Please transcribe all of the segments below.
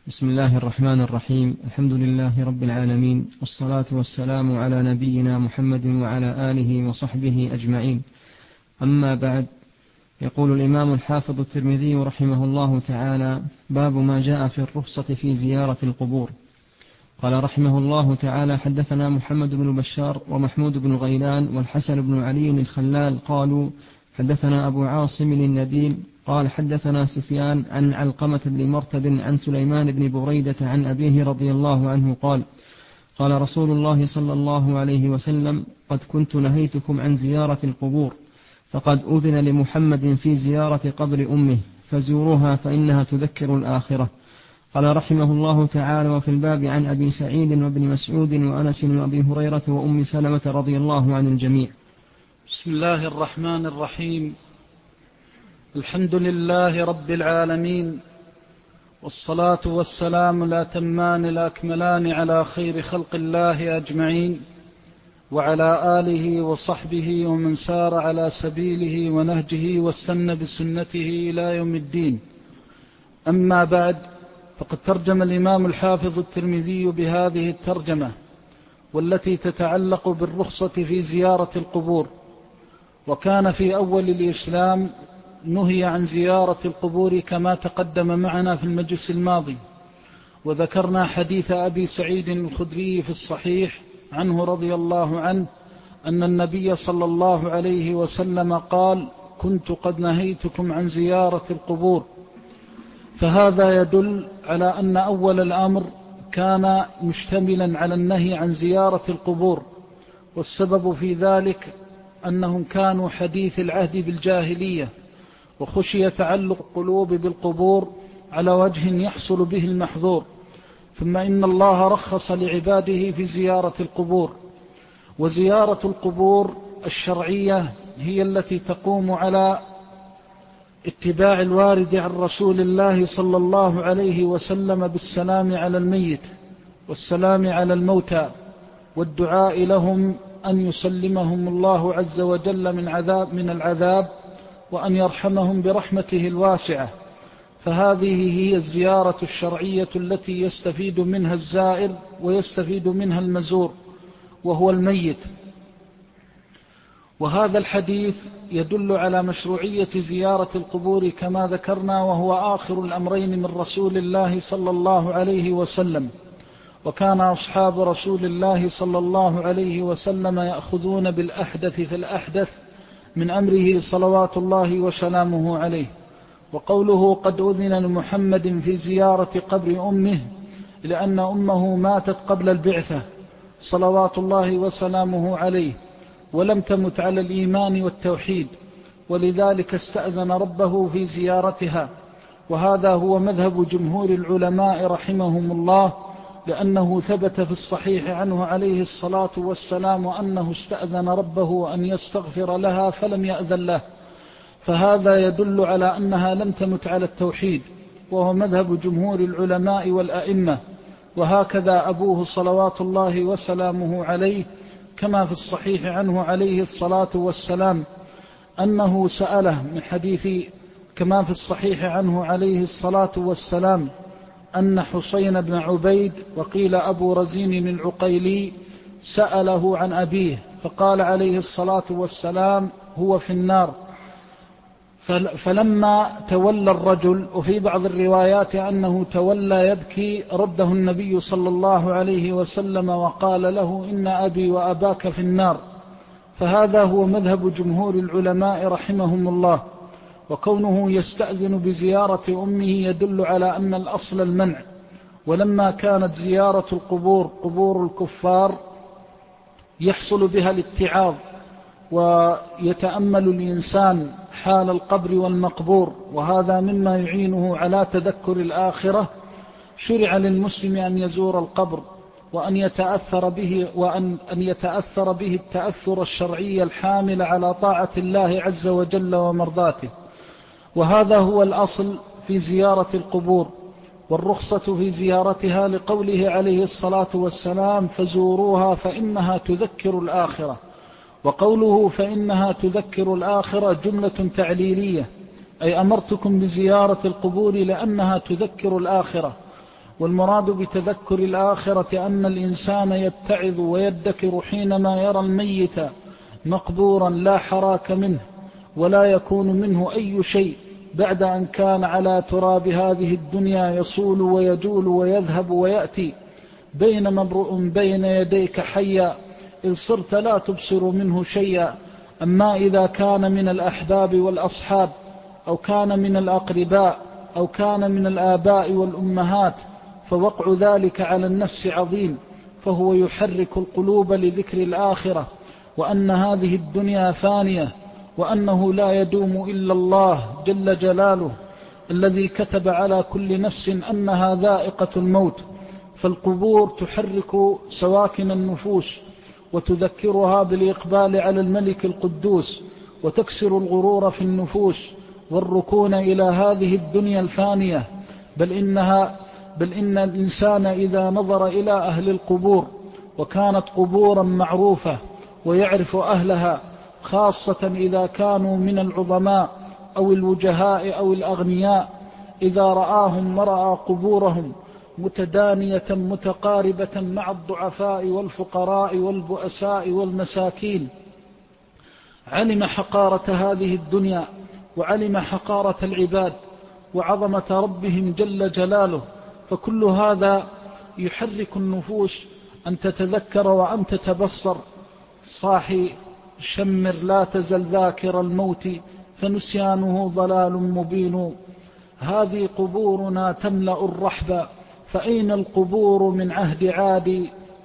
بسم الله الرحمن الرحيم. الحمد لله رب العالمين، والصلاة والسلام على نبينا محمد وعلى آله وصحبه أجمعين. أما بعد، يقول الإمام الحافظ الترمذي رحمه الله تعالى: باب ما جاء في الرخصة في زيارة القبور. قال رحمه الله تعالى: حدثنا محمد بن بشار ومحمود بن غيلان والحسن بن علي الخلال قالوا: حدثنا أبو عاصم النبيل قال: حدثنا سفيان عن علقمة بن مرتد عن سليمان بن بريدة عن أبيه رضي الله عنه قال: قال رسول الله صلى الله عليه وسلم: قد كنت نهيتكم عن زيارة القبور، فقد أذن لمحمد في زيارة قبر أمه، فزوروها فإنها تذكر الآخرة. قال رحمه الله تعالى: وفي الباب عن أبي سعيد وابن مسعود وأنس وأبي هريرة وأم سلمة رضي الله عن الجميع. بسم الله الرحمن الرحيم. الحمد لله رب العالمين، والصلاة والسلام الأتمان الأكملان على خير خلق الله أجمعين، وعلى آله وصحبه ومن سار على سبيله ونهجه واستنى بسنته إلى يوم الدين. أما بعد، فقد ترجم الإمام الحافظ الترمذي بهذه الترجمة، والتي تتعلق بالرخصة في زيارة القبور. وكان في أول الإسلام نهي عن زيارة القبور كما تقدم معنا في المجلس الماضي، وذكرنا حديث أبي سعيد الخدري في الصحيح عنه رضي الله عنه أن النبي صلى الله عليه وسلم قال: كنت قد نهيتكم عن زيارة القبور. فهذا يدل على أن أول الأمر كان مشتملا على النهي عن زيارة القبور، والسبب في ذلك أنهم كانوا حديث العهد بالجاهلية، وخشي تعلق القلوب بالقبور على وجه يحصل به المحظور. ثم إن الله رخص لعباده في زيارة القبور، وزيارة القبور الشرعية هي التي تقوم على اتباع الوارد عن رسول الله صلى الله عليه وسلم بالسلام على الميت والسلام على الموتى، والدعاء لهم أن يسلمهم الله عز وجل من العذاب، وأن يرحمهم برحمته الواسعة. فهذه هي الزيارة الشرعية التي يستفيد منها الزائر ويستفيد منها المزور، وهو الميت. وهذا الحديث يدل على مشروعية زيارة القبور كما ذكرنا، وهو آخر الأمرين من رسول الله صلى الله عليه وسلم. وكان أصحاب رسول الله صلى الله عليه وسلم يأخذون بالأحدث في الأحدث من أمره صلوات الله وسلامه عليه. وقوله قد أذن لمحمد في زيارة قبر أمه، لأن أمه ماتت قبل البعثة صلوات الله وسلامه عليه، ولم تمت على الإيمان والتوحيد، ولذلك استأذن ربه في زيارتها. وهذا هو مذهب جمهور العلماء رحمهم الله، لأنه ثبت في الصحيح عنه عليه الصلاة والسلام أنه استأذن ربه أن يستغفر لها فلم يأذن له. فهذا يدل على أنها لم تمت على التوحيد، وهو مذهب جمهور العلماء والأئمة. وهكذا أبوه صلوات الله وسلامه عليه، كما في الصحيح عنه عليه الصلاة والسلام أنه سأله من حديث، كما في الصحيح عنه عليه الصلاة والسلام أن حسين بن عبيد وقيل أبو رزين العقيلي سأله عن أبيه، فقال عليه الصلاة والسلام: هو في النار. فلما تولى الرجل، وفي بعض الروايات أنه تولى يبكي، رده النبي صلى الله عليه وسلم وقال له: إن أبي وأباك في النار. فهذا هو مذهب جمهور العلماء رحمهم الله. وكونه يستأذن بزيارة أمه يدل على أن الأصل المنع. ولما كانت زيارة القبور قبور الكفار يحصل بها الاتعاظ، ويتأمل الإنسان حال القبر والمقبور، وهذا مما يعينه على تذكر الآخرة، شرع للمسلم أن يزور القبر، وأن يتأثر به التأثر الشرعي الحامل على طاعة الله عز وجل ومرضاته. وهذا هو الأصل في زيارة القبور، والرخصة في زيارتها لقوله عليه الصلاة والسلام: فزوروها فإنها تذكر الآخرة. وقوله فإنها تذكر الآخرة جملة تعليلية، أي أمرتكم بزيارة القبور لأنها تذكر الآخرة. والمراد بتذكر الآخرة أن الإنسان يتعظ ويدكر حينما يرى الميت مقبورا لا حراك منه ولا يكون منه أي شيء بعد أن كان على تراب هذه الدنيا يصول ويجول ويذهب ويأتي، بينما امرؤ بين يديك حيا إن صرت لا تبصر منه شيئا. أما إذا كان من الأحباب والأصحاب أو كان من الأقرباء أو كان من الآباء والأمهات فوقع ذلك على النفس عظيم، فهو يحرك القلوب لذكر الآخرة، وأن هذه الدنيا فانية، وأنه لا يدوم إلا الله جل جلاله الذي كتب على كل نفس أنها ذائقة الموت. فالقبور تحرك سواكن النفوس وتذكرها بالإقبال على الملك القدوس، وتكسر الغرور في النفوس والركون إلى هذه الدنيا الفانية. بل إن الإنسان إذا نظر إلى أهل القبور وكانت قبورا معروفة ويعرف أهلها، خاصة إذا كانوا من العظماء أو الوجهاء أو الأغنياء، إذا رآهم ورأى قبورهم متدانية متقاربة مع الضعفاء والفقراء والبؤساء والمساكين، علم حقارة هذه الدنيا وعلم حقارة العباد وعظمة ربهم جل جلاله. فكل هذا يحرك النفوس أن تتذكر وأن تتبصر. صاحي شمر لا تزل ذاكر الموت فنسيانه ضلال مبين. هذه قبورنا تملأ الرحب فأين القبور من عهد عاد.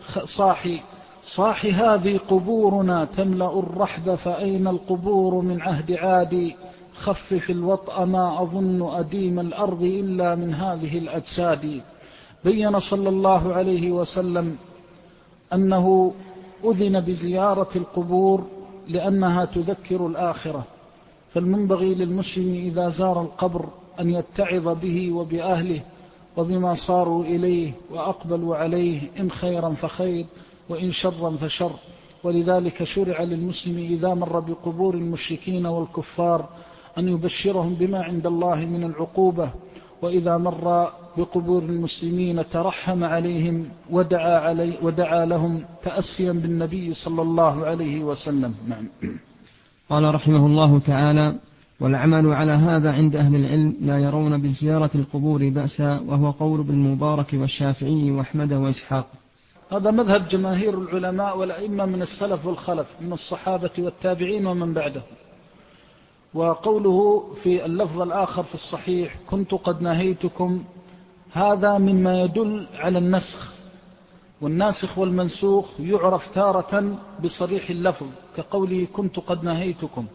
صاحي هذه قبورنا تملأ الرحب فأين القبور من عهد عاد. خفف الوطأ ما أظن أديم الأرض إلا من هذه الأجساد. بين صلى الله عليه وسلم أنه أذن بزيارة القبور لأنها تذكر الآخرة، فالمنبغي للمسلم إذا زار القبر أن يتعظ به وبأهله وبما صاروا إليه وأقبلوا عليه، إن خيرا فخير وإن شرا فشر. ولذلك شرع للمسلم إذا مر بقبور المشركين والكفار أن يبشرهم بما عند الله من العقوبة، وإذا مر بقبور المسلمين ترحم عليهم ودعا لهم تأسيا بالنبي صلى الله عليه وسلم. نعم. قال رحمه الله تعالى: والعمل على هذا عند أهل العلم لا يرون بزيارة القبور بأسا، وهو قول ابن المبارك والشافعي وأحمد وإسحاق. هذا مذهب جماهير العلماء والأئمة من السلف والخلف من الصحابة والتابعين ومن بعده. وقوله في اللفظ الآخر في الصحيح كنت قد نهيتكم، هذا مما يدل على النسخ، والناسخ والمنسوخ يعرف تارة بصريح اللفظ كقوله كنت قد نهيتكم،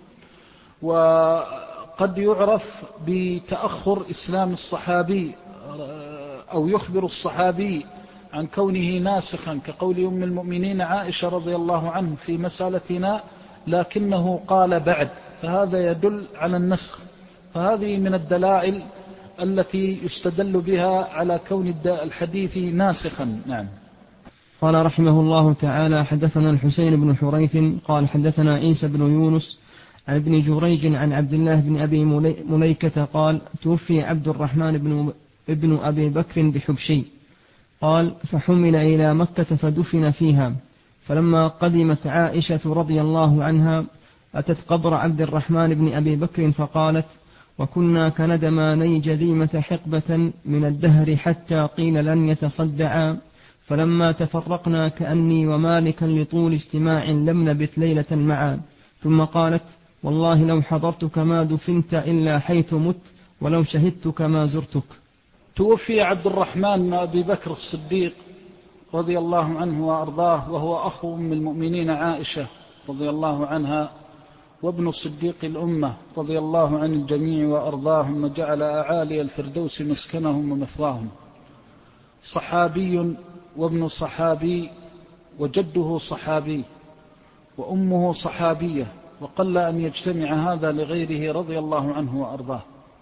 وقد يعرف بتأخر إسلام الصحابي أو يخبر الصحابي عن كونه ناسخا كقول أم المؤمنين عائشة رضي الله عنه في مسألتنا لكنه قال بعد، فهذا يدل على النسخ. فهذه من الدلائل التي يستدل بها على كون الحديث ناسخا. نعم. قال رحمه الله تعالى: حدثنا الحسين بن حريث قال حدثنا عيسى بن يونس عن ابن جريج عن عبد الله بن أبي مليكة قال: توفي عبد الرحمن ابن أبي بكر بحبشي. قال: فحمل إلى مكة فدفن فيها، فلما قدمت عائشة رضي الله عنها أتت قبر عبد الرحمن بن أبي بكر فقالت: وكنا كندماني جذيمة حقبة من الدهر حتى قيل لن يتصدعا، فلما تفرقنا كأني ومالكا لطول اجتماع لم نبت ليلة معا. ثم قالت: والله لو حضرتك ما دفنت إلا حيث مت، ولو شهدتك ما زرتك. توفي عبد الرحمن بن أبي بكر الصديق رضي الله عنه وأرضاه، وهو أخو أم المؤمنين عائشة رضي الله عنها، وابن صديق الأمة رضي الله عن الجميع وأرضاهم، وجعل أعالي الفردوس مسكنهم ومثواهم. صحابي وابن صحابي وجده صحابي وأمه صحابية، وقل أن يجتمع هذا لغيره رضي الله عنه وأرضاه.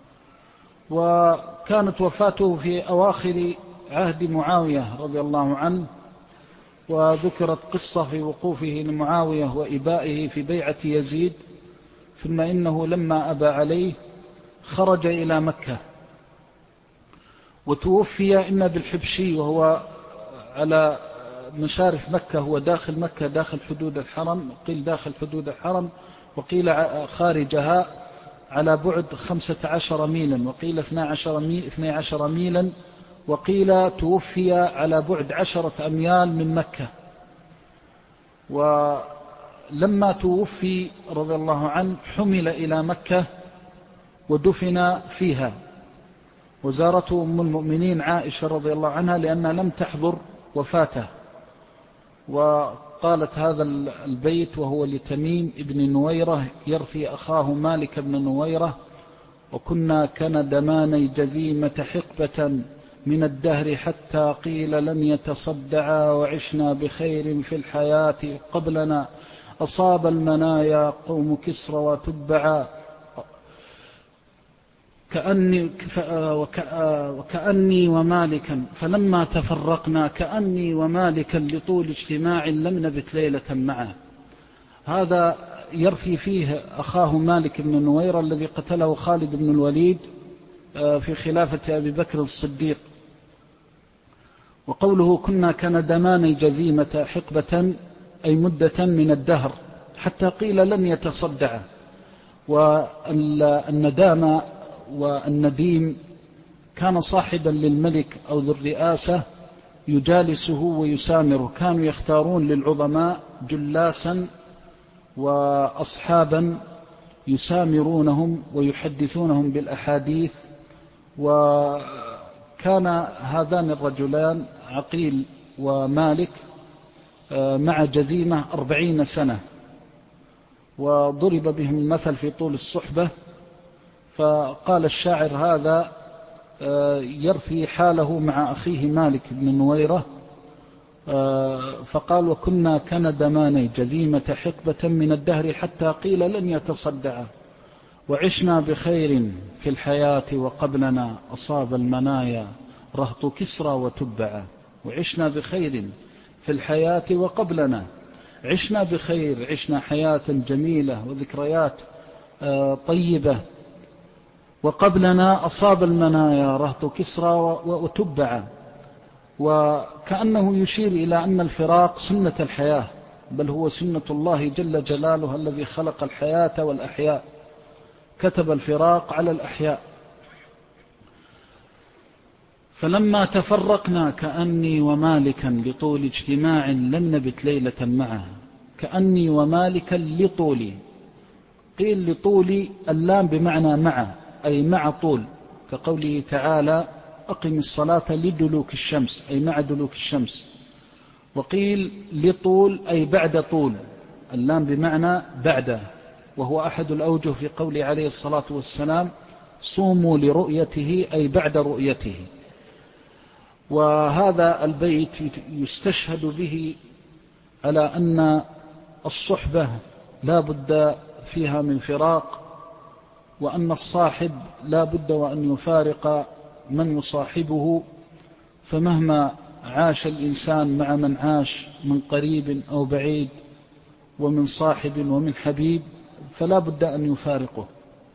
وكانت وفاته في أواخر عهد معاوية رضي الله عنه، وذكرت قصة في وقوفه لمعاوية وإبائه في بيعة يزيد، ثم إنه لما أبى عليه خرج إلى مكة، وتوفي إما بالحبشي وهو على مشارف مكة، هو داخل مكة داخل حدود الحرم، قيل داخل حدود الحرم وقيل خارجها على بعد 15 ميلا وقيل 12 ميلا وقيل توفي على بعد 10 أميال من مكة. ولما توفي رضي الله عنه حمل إلى مكة ودفن فيها، وزارته أم المؤمنين عائشة رضي الله عنها لأنها لم تحضر وفاته، وقالت هذا البيت وهو لتميم ابن نويرة يرثي أخاه مالك بن نويرة: وكنا كندمان جذيمة حقبة من الدهر حتى قيل لن يتصدعا، وعشنا بخير في الحياة قبلنا أصاب المنايا قوم كسرى وتبعا، وكأني ومالكا فلما تفرقنا كأني ومالكا لطول اجتماع لم نبت ليلة معه. هذا يرثي فيه أخاه مالك بن نويرة الذي قتله خالد بن الوليد في خلافة أبي بكر الصديق. وقوله كنا كندمان جذيمة حقبة أي مدة من الدهر حتى قيل لن يتصدع. والندامة والنديم كان صاحبا للملك أو ذو الرئاسة يجالسه ويسامره، كانوا يختارون للعظماء جلاسا وأصحابا يسامرونهم ويحدثونهم بالأحاديث. وكان هذان الرجلان عقيل ومالك مع جذيمة 40 سنة، وضرب بهم المثل في طول الصحبة. فقال الشاعر هذا يرثي حاله مع أخيه مالك بن نويرة، فقال وكنا كندمان جذيمة حقبة من الدهر حتى قيل لن يتصدعا، وعشنا بخير في الحياة وقبلنا أصاب المنايا رهط كسرى وتبعا. وعشنا بخير في الحياة وقبلنا، عشنا بخير، عشنا حياة جميلة وذكريات طيبة، وقبلنا أصاب المنايا رهط كسرى وتبعا. وكأنه يشير إلى أن الفراق سنة الحياة، بل هو سنة الله جل جلاله الذي خلق الحياة والأحياء، كتب الفراق على الأحياء. فلما تفرقنا كأني ومالكا لطول اجتماع لم نبت ليلة معه. كأني ومالكا لطولي، قيل لطولي اللام بمعنى مع، أي مع طول، كقوله تعالى أقم الصلاة لدلوك الشمس، أي مع دلوك الشمس. وقيل لطول أي بعد طول، اللام بمعنى بعد، وهو أحد الأوجه في قوله عليه الصلاة والسلام صوموا لرؤيته أي بعد رؤيته. وهذا البيت يستشهد به على أن الصحبة لا بد فيها من فراق، وأن الصاحب لا بد وأن يفارق من يصاحبه. فمهما عاش الإنسان مع من عاش من قريب أو بعيد ومن صاحب ومن حبيب فلا بد أن يفارقه.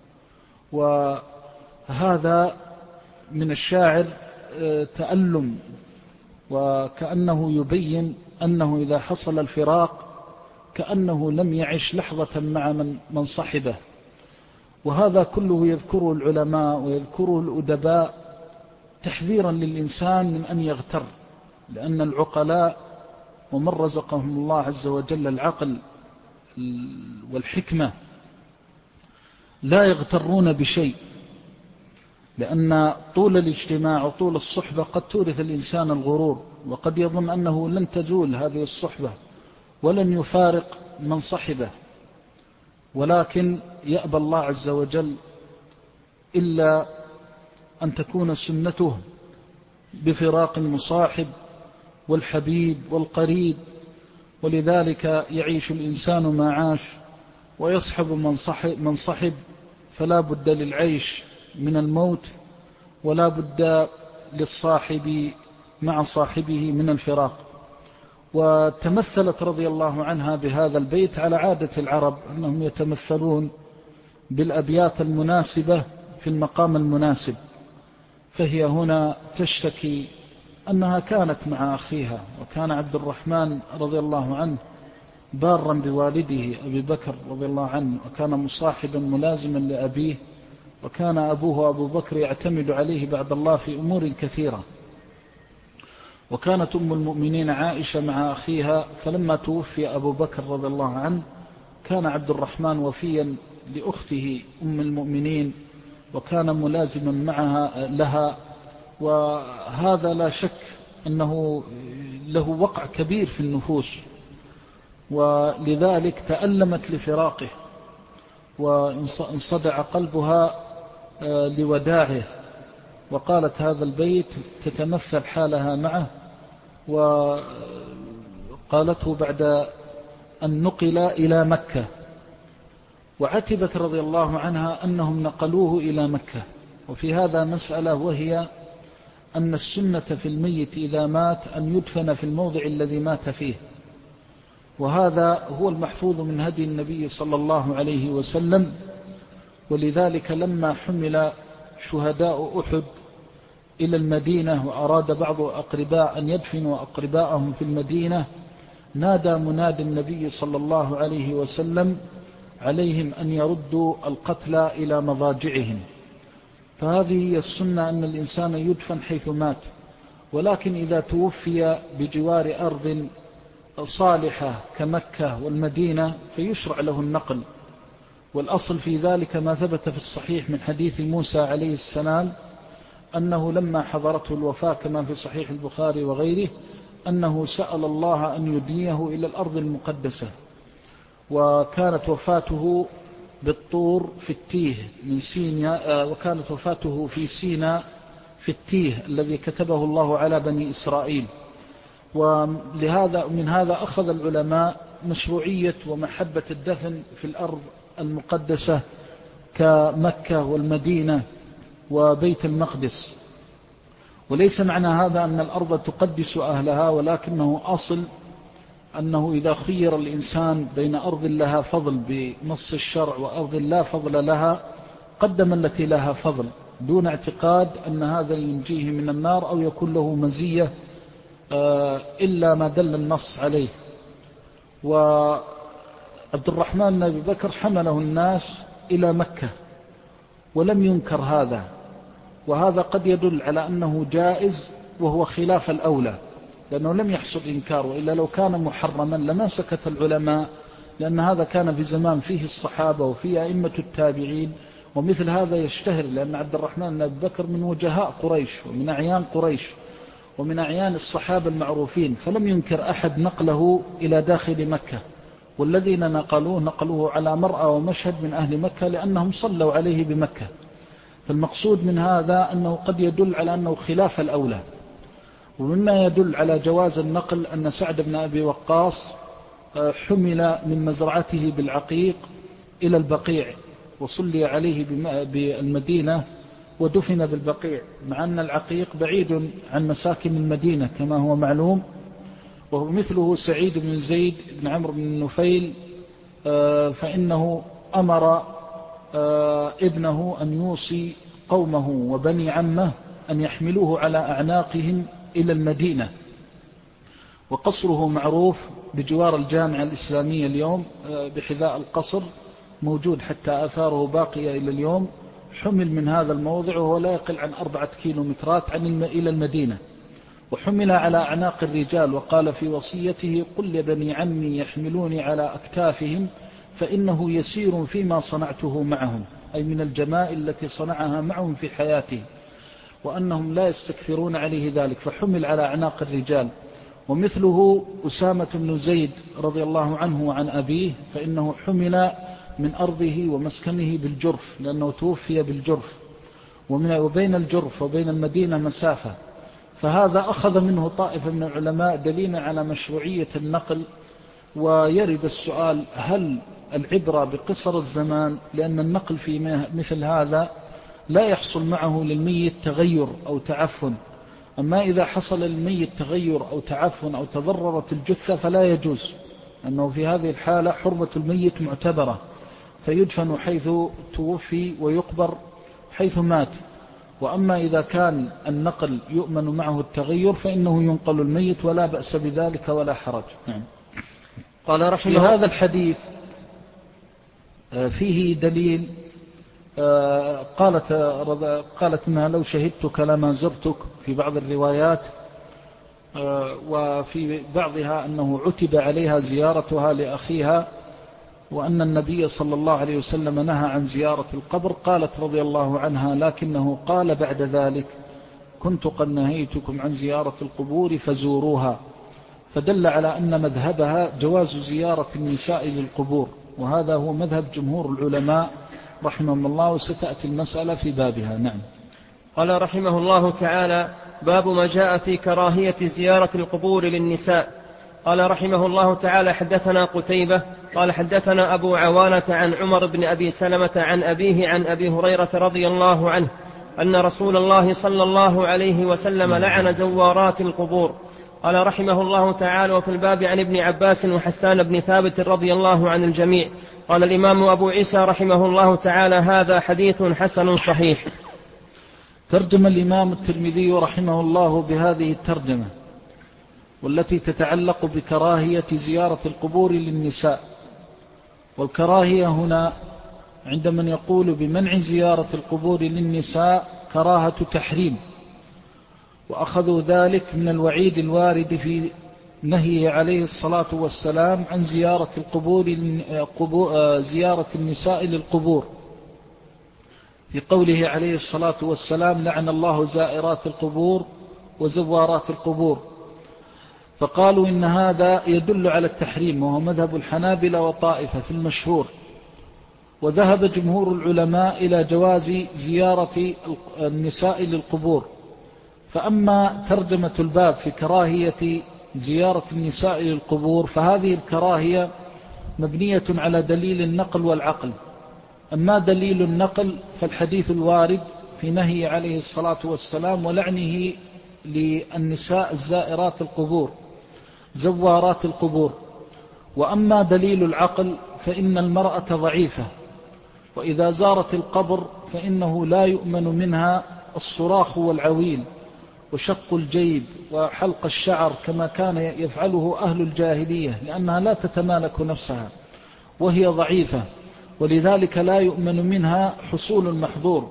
وهذا من الشاعر تألم، وكأنه يبين أنه إذا حصل الفراق كأنه لم يعش لحظة مع من صحبه. وهذا كله يذكره العلماء ويذكره الأدباء تحذيرا للإنسان من أن يغتر، لأن العقلاء ومن رزقهم الله عز وجل العقل والحكمة لا يغترون بشيء، لأن طول الاجتماع وطول الصحبة قد تورث الإنسان الغرور، وقد يظن أنه لن تزول هذه الصحبة ولن يفارق من صحبه. ولكن يأبى الله عز وجل إلا أن تكون سنته بفراق المصاحب والحبيب والقريب. ولذلك يعيش الإنسان ما عاش ويصحب من صحب، فلا بد للعيش من الموت، ولا بد للصاحب مع صاحبه من الفراق. وتمثلت رضي الله عنها بهذا البيت على عادة العرب أنهم يتمثلون بالأبيات المناسبة في المقام المناسب. فهي هنا تشتكي أنها كانت مع أخيها، وكان عبد الرحمن رضي الله عنه بارا بوالده أبي بكر رضي الله عنه، وكان مصاحبا ملازما لأبيه، وكان أبوه أبو بكر يعتمد عليه بعد الله في أمور كثيرة. وكانت أم المؤمنين عائشة مع أخيها، فلما توفي أبو بكر رضي الله عنه كان عبد الرحمن وفيا لأخته أم المؤمنين، وكان ملازما معها لها، وهذا لا شك أنه له وقع كبير في النفوس، ولذلك تألمت لفراقه وانصدع قلبها لوداعه، وقالت هذا البيت تتمثل حالها معه، وقالته بعد أن نقل إلى مكة، وعتبت رضي الله عنها أنهم نقلوه إلى مكة. وفي هذا مسألة، وهي أن السنة في الميت إذا مات أن يدفن في الموضع الذي مات فيه، وهذا هو المحفوظ من هدي النبي صلى الله عليه وسلم. ولذلك لما حمل شهداء أحد إلى المدينة وأراد بعض أقرباء أن يدفنوا أقرباءهم في المدينة، نادى مناد النبي صلى الله عليه وسلم عليهم أن يردوا القتلى إلى مضاجعهم. فهذه هي السنة، أن الإنسان يدفن حيث مات، ولكن إذا توفي بجوار أرض صالحة كمكة والمدينة فيشرع له النقل. والأصل في ذلك ما ثبت في الصحيح من حديث موسى عليه السلام أنه لما حضرته الوفاة كما في صحيح البخاري وغيره، أنه سأل الله أن يدنيه إلى الأرض المقدسة، وكانت وفاته بالطور في التيه من سيناء، وكانت وفاته في سيناء في التيه الذي كتبه الله على بني إسرائيل. ولهذا من هذا أخذ العلماء مشروعية ومحبة الدفن في الأرض المقدسة كمكة والمدينة وبيت المقدس. وليس معنى هذا أن الأرض تقدس أهلها، ولكنه أصل أنه إذا خير الإنسان بين أرض لها فضل بنص الشرع وأرض لا فضل لها، قدم التي لها فضل، دون اعتقاد أن هذا ينجيه من النار أو يكون له مزية إلا ما دل النص عليه. وعبد الرحمن بن أبي بكر حمله الناس إلى مكة ولم ينكر هذا، وهذا قد يدل على أنه جائز وهو خلاف الأولى، لأنه لم يحصل إنكار، وإلا لو كان محرما لما سكت العلماء، لأن هذا كان في زمان فيه الصحابة وفيه أئمة التابعين، ومثل هذا يشتهر، لأن عبد الرحمن بن أبي بكر من وجهاء قريش ومن أعيان قريش ومن أعيان الصحابة المعروفين، فلم ينكر أحد نقله إلى داخل مكة، والذين نقلوه على مرأى ومشهد من أهل مكة لأنهم صلوا عليه بمكة. فالمقصود من هذا أنه قد يدل على أنه خلاف الأولى. ومما يدل على جواز النقل أن سعد بن أبي وقاص حمل من مزرعته بالعقيق إلى البقيع، وصلي عليه بالمدينة ودفن بالبقيع، مع أن العقيق بعيد عن مساكن المدينة كما هو معلوم. ومثله سعيد بن زيد بن عمرو بن نفيل، فإنه أمر ابنه أن يوصي قومه وبني عمه أن يحملوه على أعناقهم إلى المدينة، وقصره معروف بجوار الجامعة الإسلامية اليوم بحذاء القصر، موجود حتى آثاره باقية إلى اليوم. حمل من هذا الموضع وهو لا يقل عن 4 كيلومترات إلى المدينة، وحمل على أعناق الرجال، وقال في وصيته: قل لبني عمي يحملوني على أكتافهم فإنه يسير فيما صنعته معهم، أي من الجمائل التي صنعها معهم في حياته، وأنهم لا يستكثرون عليه ذلك، فحمل على أعناق الرجال. ومثله أسامة بن زيد رضي الله عنه وعن أبيه، فإنه حمل من أرضه ومسكنه بالجرف، لأنه توفي بالجرف، وبين الجرف وبين المدينة مسافة. فهذا أخذ منه طائفة من العلماء دليلا على مشروعية النقل. ويرد السؤال: هل العبرة بقصر الزمان؟ لأن النقل في مثل هذا لا يحصل معه للميت تغير أو تعفن، أما إذا حصل للميت تغير أو تعفن أو تضررت الجثة فلا يجوز، أنه في هذه الحالة حرمة الميت معتبرة، فيدفن حيث توفي ويقبر حيث مات. وأما إذا كان النقل يؤمن معه التغير فإنه ينقل الميت ولا بأس بذلك ولا حرج. نعم. قال في هذا الحديث فيه دليل. قالت إنها لو شهدتك لما زرتك في بعض الروايات، وفي بعضها أنه عتب عليها زيارتها لأخيها، وأن النبي صلى الله عليه وسلم نهى عن زيارة القبر. قالت رضي الله عنها: لكنه قال بعد ذلك: كنت قد نهيتكم عن زيارة القبور فزوروها. فدل على أن مذهبها جواز زيارة النساء للقبور، وهذا هو مذهب جمهور العلماء رحمهم الله، وستأتي المسألة في بابها. نعم. قال رحمه الله تعالى: باب ما جاء في كراهية زيارة القبور للنساء. قال رحمه الله تعالى: حدثنا قتيبة قال حدثنا أبو عوانة عن عمر بن أبي سلمة عن أبيه عن أبي هريرة رضي الله عنه أن رسول الله صلى الله عليه وسلم لعن زوارات القبور. قال رحمه الله تعالى: وفي الباب عن ابن عباس وحسان بن ثابت رضي الله عن الجميع. قال الإمام أبو عيسى رحمه الله تعالى: هذا حديث حسن صحيح. ترجم الإمام الترمذي رحمه الله بهذه الترجمة، والتي تتعلق بكراهية زيارة القبور للنساء. والكراهية هنا عند من يقول بمنع زيارة القبور للنساء كراهة تحريم، وأخذوا ذلك من الوعيد الوارد في نهيه عليه الصلاة والسلام عن زيارة زيارة النساء للقبور، في قوله عليه الصلاة والسلام: لعن الله زائرات القبور وزوارات القبور. فقالوا إن هذا يدل على التحريم، وهو مذهب الحنابلة وطائفة في المشهور. وذهب جمهور العلماء إلى جواز زيارة النساء للقبور. فأما ترجمة الباب في كراهية زيارة النساء للقبور، فهذه الكراهية مبنية على دليل النقل والعقل. أما دليل النقل فالحديث الوارد في نهي عليه الصلاة والسلام ولعنه للنساء الزائرات القبور زوارات القبور. وأما دليل العقل فإن المرأة ضعيفة، وإذا زارت القبر فإنه لا يؤمن منها الصراخ والعويل وشق الجيب وحلق الشعر كما كان يفعله أهل الجاهلية، لأنها لا تتمالك نفسها وهي ضعيفة، ولذلك لا يؤمن منها حصول المحظور.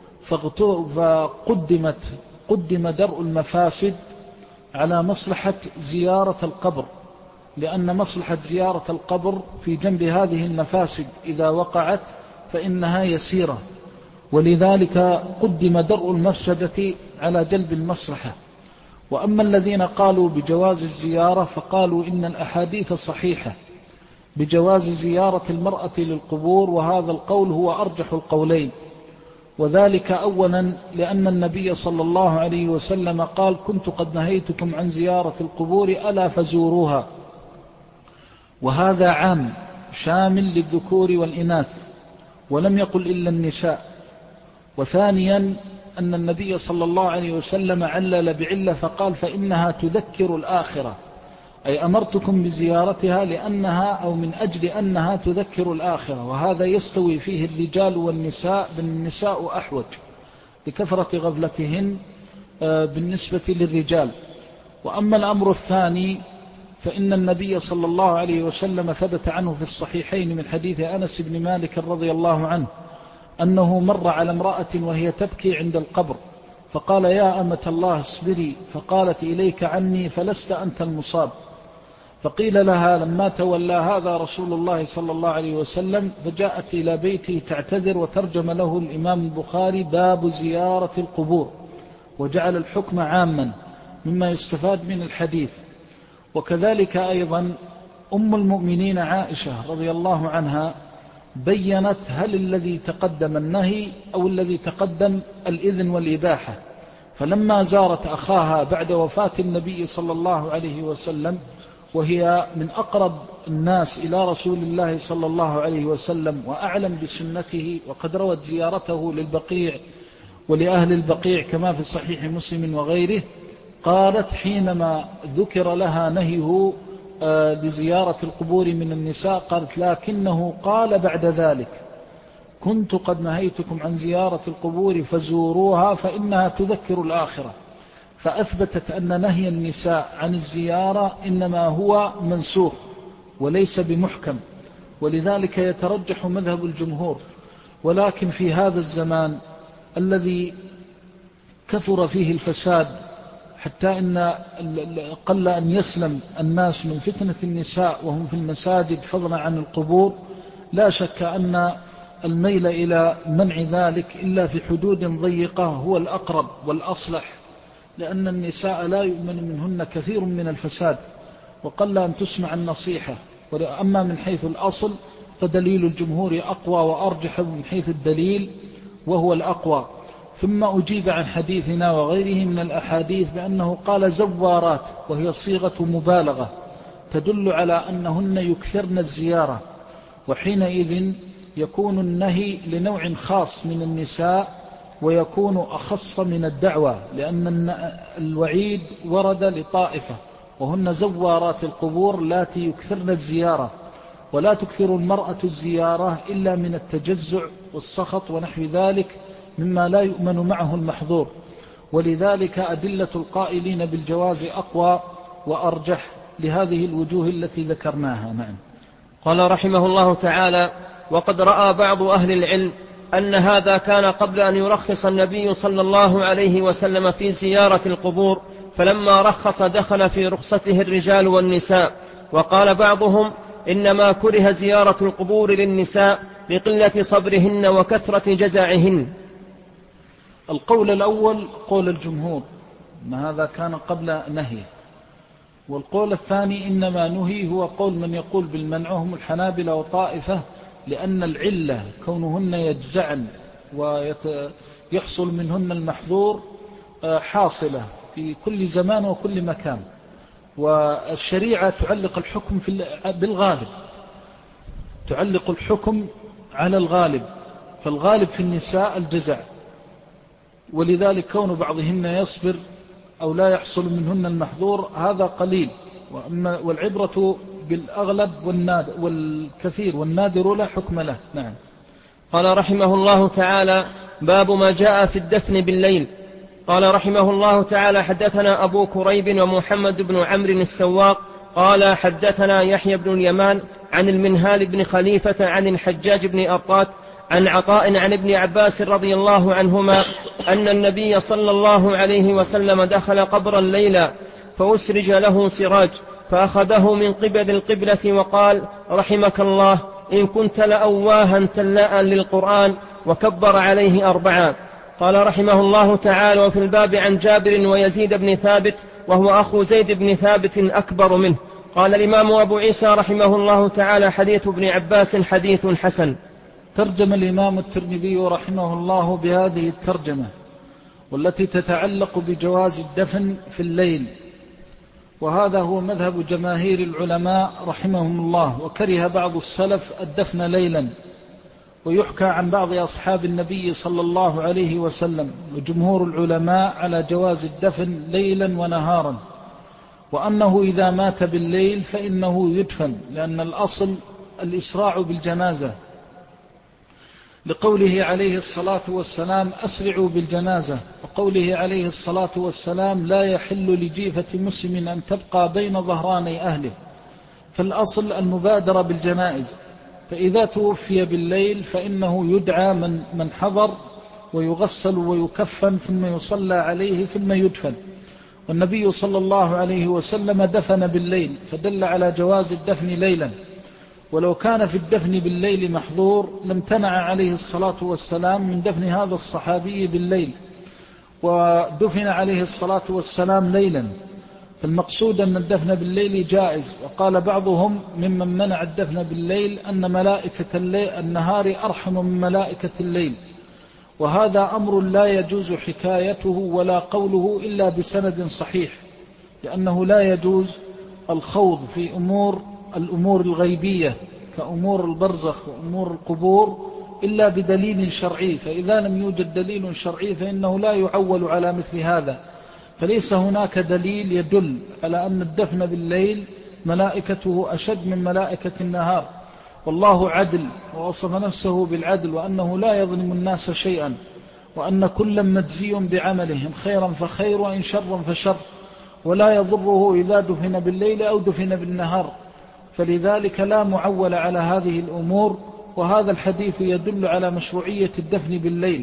فقدم درء المفاسد على مصلحة زيارة القبر، لأن مصلحة زيارة القبر في جنب هذه المفاسد إذا وقعت فإنها يسيرة، ولذلك قدم درء المفسدة على جلب المصلحة. وأما الذين قالوا بجواز الزيارة فقالوا إن الأحاديث صحيحة بجواز زيارة المرأة للقبور، وهذا القول هو أرجح القولين. وذلك أولا لأن النبي صلى الله عليه وسلم قال: كنت قد نهيتكم عن زيارة القبور ألا فزوروها، وهذا عام شامل للذكور والإناث، ولم يقل إلا النساء. وثانيا أن النبي صلى الله عليه وسلم علل بعلة فقال: فإنها تذكر الآخرة، أي أمرتكم بزيارتها لأنها أو من أجل أنها تذكر الآخرة. وهذا يستوي فيه الرجال والنساء، بالنساء أحوج لكثرة غفلتهن بالنسبة للرجال. وأما الأمر الثاني فإن النبي صلى الله عليه وسلم ثبت عنه في الصحيحين من حديث أنس بن مالك رضي الله عنه أنه مر على امرأة وهي تبكي عند القبر، فقال: يا أمة الله اصبري، فقالت: إليك عني فلست أنت المصاب. فقيل لها لما تولى هذا رسول الله صلى الله عليه وسلم، فجاءت إلى بيته تعتذر، وترجم له الإمام البخاري: باب زيارة القبور، وجعل الحكم عاما مما يستفاد من الحديث. وكذلك أيضا أم المؤمنين عائشة رضي الله عنها بيّنت هل الذي تقدم النهي أو الذي تقدم الإذن والإباحة. فلما زارت أخاها بعد وفاة النبي صلى الله عليه وسلم، وهي من أقرب الناس إلى رسول الله صلى الله عليه وسلم وأعلم بسنته، وقد روت زيارته للبقيع ولأهل البقيع كما في صحيح مسلم وغيره، قالت حينما ذكر لها نهيه لزيارة القبور من النساء، قالت: لكنه قال بعد ذلك. كنت قد نهيتكم عن زيارة القبور فزوروها فإنها تذكر الآخرة. فأثبتت أن نهي النساء عن الزيارة إنما هو منسوخ وليس بمحكم، ولذلك يترجح مذهب الجمهور. ولكن في هذا الزمان الذي كثر فيه الفساد حتى إن قل أن يسلم الناس من فتنة النساء وهم في المساجد فضلا عن القبور، لا شك أن الميل إلى منع ذلك إلا في حدود ضيقة هو الأقرب والأصلح، لأن النساء لا يؤمن منهن كثير من الفساد وقل أن تسمع النصيحة. أما من حيث الأصل فدليل الجمهور أقوى وأرجح من حيث الدليل وهو الأقوى. ثم أجيب عن حديثنا وغيره من الأحاديث بأنه قال زوارات، وهي صيغة مبالغة تدل على أنهن يكثرن الزيارة، وحينئذ يكون النهي لنوع خاص من النساء ويكون أخص من الدعوة، لأن الوعيد ورد لطائفة وهن زوارات القبور التي يكثرن الزيارة، ولا تكثر المرأة الزيارة إلا من التجزع والسخط ونحو ذلك مما لا يؤمن معه المحظور. ولذلك أدلة القائلين بالجواز أقوى وأرجح لهذه الوجوه التي ذكرناها. نعم. قال رحمه الله تعالى: وقد رأى بعض أهل العلم أن هذا كان قبل أن يرخص النبي صلى الله عليه وسلم في زيارة القبور، فلما رخص دخل في رخصته الرجال والنساء. وقال بعضهم إنما كره زيارة القبور للنساء لقلة صبرهن وكثرة جزعهن. القول الأول قول الجمهور أن هذا كان قبل نهيه، والقول الثاني إنما نهي هو قول من يقول بالمنع هم الحنابلة وطائفة، لأن العلة كونهن يجزعن ويحصل منهن المحظور حاصلة في كل زمان وكل مكان، والشريعة تعلق الحكم بالغالب، تعلق الحكم على الغالب، فالغالب في النساء الجزع، ولذلك كون بعضهن يصبر أو لا يحصل منهن المحظور هذا قليل، والعبرة بالأغلب والكثير، والنادر لا حكم له. نعم. قال رحمه الله تعالى: باب ما جاء في الدفن بالليل. قال رحمه الله تعالى: حدثنا أبو كريب ومحمد بن عمرو السواق قال حدثنا يحيى بن اليمان عن المنهال بن خليفة عن الحجاج بن أرطات عن عطاء عن ابن عباس رضي الله عنهما أن النبي صلى الله عليه وسلم دخل قبرا ليلا فأسرج له سراج فأخذه من قبل القبلة وقال: رحمك الله إن كنت لأواها تلاء للقرآن، وكبر عليه 4. قال رحمه الله تعالى: وفي الباب عن جابر ويزيد بن ثابت وهو أخو زيد بن ثابت أكبر منه. قال الإمام أبو عيسى رحمه الله تعالى: حديث ابن عباس حديث حسن. ترجم الإمام الترمذي رحمه الله بهذه الترجمة والتي تتعلق بجواز الدفن في الليل، وهذا هو مذهب جماهير العلماء رحمهم الله، وكره بعض السلف الدفن ليلا، ويحكى عن بعض أصحاب النبي صلى الله عليه وسلم وجمهور العلماء على جواز الدفن ليلا ونهارا، وأنه إذا مات بالليل فإنه يدفن، لأن الأصل الإسراع بالجنازة، لقوله عليه الصلاة والسلام: أسرعوا بالجنازة، وقوله عليه الصلاة والسلام: لا يحل لجيفة مسلم أن تبقى بين ظهراني أهله. فالأصل المبادرة بالجنائز، فإذا توفي بالليل فإنه يدعى من حضر ويغسل ويكفن ثم يصلى عليه ثم يدفن. والنبي صلى الله عليه وسلم دفن بالليل، فدل على جواز الدفن ليلا، ولو كان في الدفن بالليل محظور لم تنع عليه الصلاة والسلام من دفن هذا الصحابي بالليل، ودفن عليه الصلاة والسلام ليلا، فالمقصود أن الدفن بالليل جائز. وقال بعضهم ممن منع الدفن بالليل أن ملائكة النهار أرحم من ملائكة الليل، وهذا أمر لا يجوز حكايته ولا قوله إلا بسند صحيح، لأنه لا يجوز الخوض في الأمور الغيبية كأمور البرزخ وأمور القبور إلا بدليل شرعي، فإذا لم يوجد دليل شرعي فإنه لا يعول على مثل هذا، فليس هناك دليل يدل على أن الدفن بالليل ملائكته أشد من ملائكة النهار. والله عدل، ووصف نفسه بالعدل وأنه لا يظلم الناس شيئا، وأن كل مجزي بعمله، إن خيرا فخير وإن شرا فشر، ولا يضره إذا دفن بالليل أو دفن بالنهار. فلذلك لا معول على هذه الأمور. وهذا الحديث يدل على مشروعية الدفن بالليل،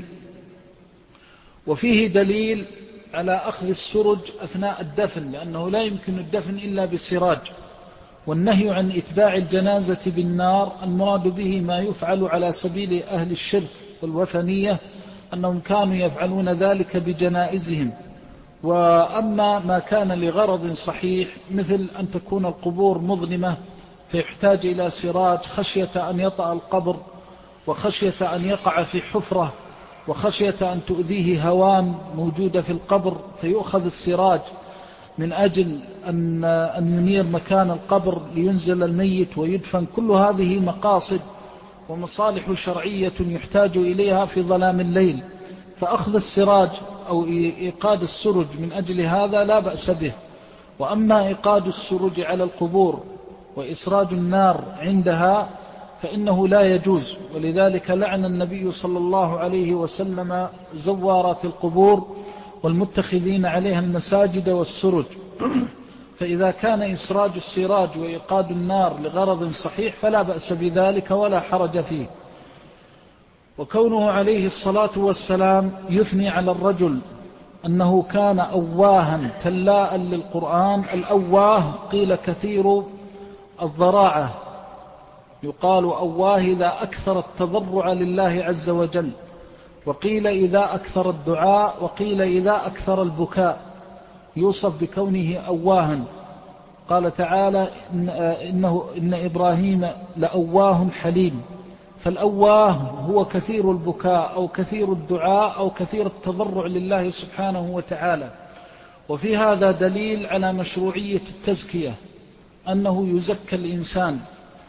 وفيه دليل على أخذ السرج أثناء الدفن، لأنه لا يمكن الدفن إلا بسراج. والنهي عن إتباع الجنازة بالنار المراد به ما يفعل على سبيل أهل الشرك والوثنية، أنهم كانوا يفعلون ذلك بجنائزهم. وأما ما كان لغرض صحيح، مثل أن تكون القبور مظلمة فيحتاج إلى سراج خشية أن يطأ القبر، وخشية أن يقع في حفرة، وخشية أن تؤذيه هوام موجودة في القبر، فيؤخذ السراج من أجل أن ينير مكان القبر لينزل الميت ويدفن. كل هذه مقاصد ومصالح شرعية يحتاج إليها في ظلام الليل، فأخذ السراج أو إيقاد السرج من أجل هذا لا بأس به. وأما إيقاد السرج على القبور وإسراج النار عندها فإنه لا يجوز، ولذلك لعن النبي صلى الله عليه وسلم زوارات القبور والمتخذين عليها المساجد والسرج. فإذا كان إسراج السراج وإيقاد النار لغرض صحيح فلا بأس بذلك ولا حرج فيه. وكونه عليه الصلاة والسلام يثني على الرجل أنه كان أواها تلاء للقرآن. الأواه قيل كثير الضراعة، يقال أواه إذا أكثر التضرع لله عز وجل، وقيل إذا أكثر الدعاء، وقيل إذا أكثر البكاء، يوصف بكونه أواها. قال تعالى إن إبراهيم لأواه حليم. فالأواه هو كثير البكاء أو كثير الدعاء أو كثير التضرع لله سبحانه وتعالى. وفي هذا دليل على مشروعية التزكية، أنه يزكى الإنسان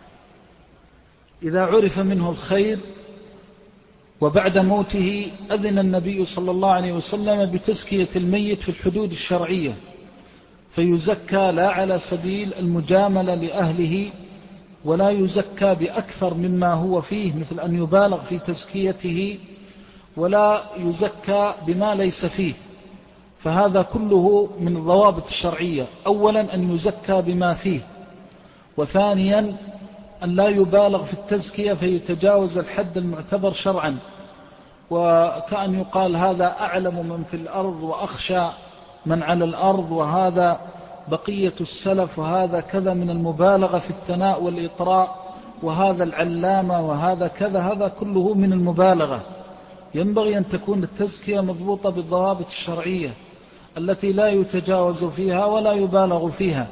إذا عرف منه الخير. وبعد موته أذن النبي صلى الله عليه وسلم بتزكية الميت في الحدود الشرعية، فيزكى لا على سبيل المجاملة لأهله، ولا يزكى بأكثر مما هو فيه، مثل أن يبالغ في تزكيته، ولا يزكى بما ليس فيه. فهذا كله من الضوابط الشرعية. أولا أن يزكى بما فيه، وثانيا أن لا يبالغ في التزكية فيتجاوز الحد المعتبر شرعا، وكأن يقال هذا أعلم من في الأرض وأخشى من على الأرض، وهذا بقية السلف، وهذا كذا من المبالغة في الثناء والإطراء، وهذا العلامة، وهذا كذا. هذا كله من المبالغة. ينبغي أن تكون التزكية مضبوطة بالضوابط الشرعية التي لا يتجاوز فيها ولا يبالغ فيها.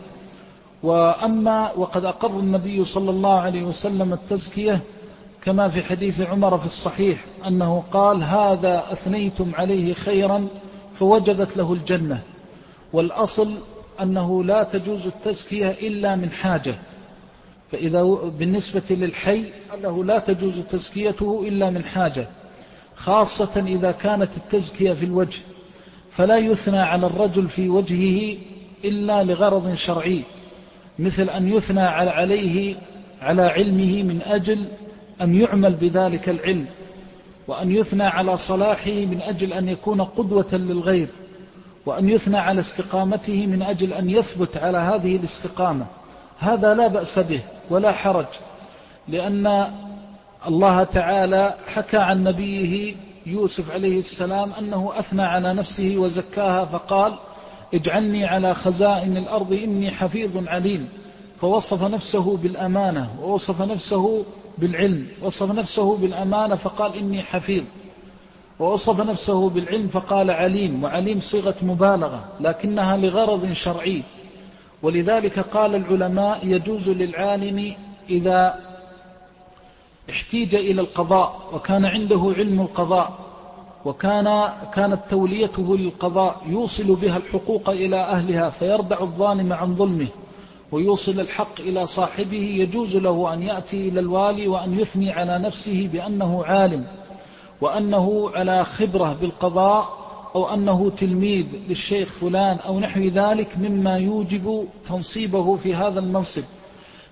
وقد أقر النبي صلى الله عليه وسلم التزكية كما في حديث عمر في الصحيح أنه قال: هذا أثنيتم عليه خيرا فوجبت له الجنة. والأصل أنه لا تجوز التزكية إلا من حاجة. فإذا بالنسبة للحي أنه لا تجوز تزكيته إلا من حاجة، خاصة إذا كانت التزكية في الوجه، فلا يثنى على الرجل في وجهه إلا لغرض شرعي، مثل أن يثنى عليه على علمه من أجل أن يعمل بذلك العلم، وأن يثنى على صلاحه من أجل أن يكون قدوة للغير، وأن يثنى على استقامته من أجل أن يثبت على هذه الاستقامة. هذا لا بأس به ولا حرج، لأن الله تعالى حكى عن نبيه يوسف عليه السلام أنه أثنى على نفسه وزكاها، فقال: اجعلني على خزائن الأرض إني حفيظ عليم. فوصف نفسه بالأمانة، ووصف نفسه بالعلم. وصف نفسه بالأمانة فقال: إني حفيظ. ووصف نفسه بالعلم فقال: عليم. وعليم صيغة مبالغة لكنها لغرض شرعي. ولذلك قال العلماء: يجوز للعالم إذا احتيج إلى القضاء وكان عنده علم القضاء وكانت توليته للقضاء يوصل بها الحقوق إلى أهلها فيردع الظالم عن ظلمه ويوصل الحق إلى صاحبه، يجوز له أن يأتي إلى الوالي وأن يثني على نفسه بأنه عالم، وأنه على خبرة بالقضاء، أو أنه تلميذ للشيخ فلان أو نحو ذلك مما يوجب تنصيبه في هذا المنصب.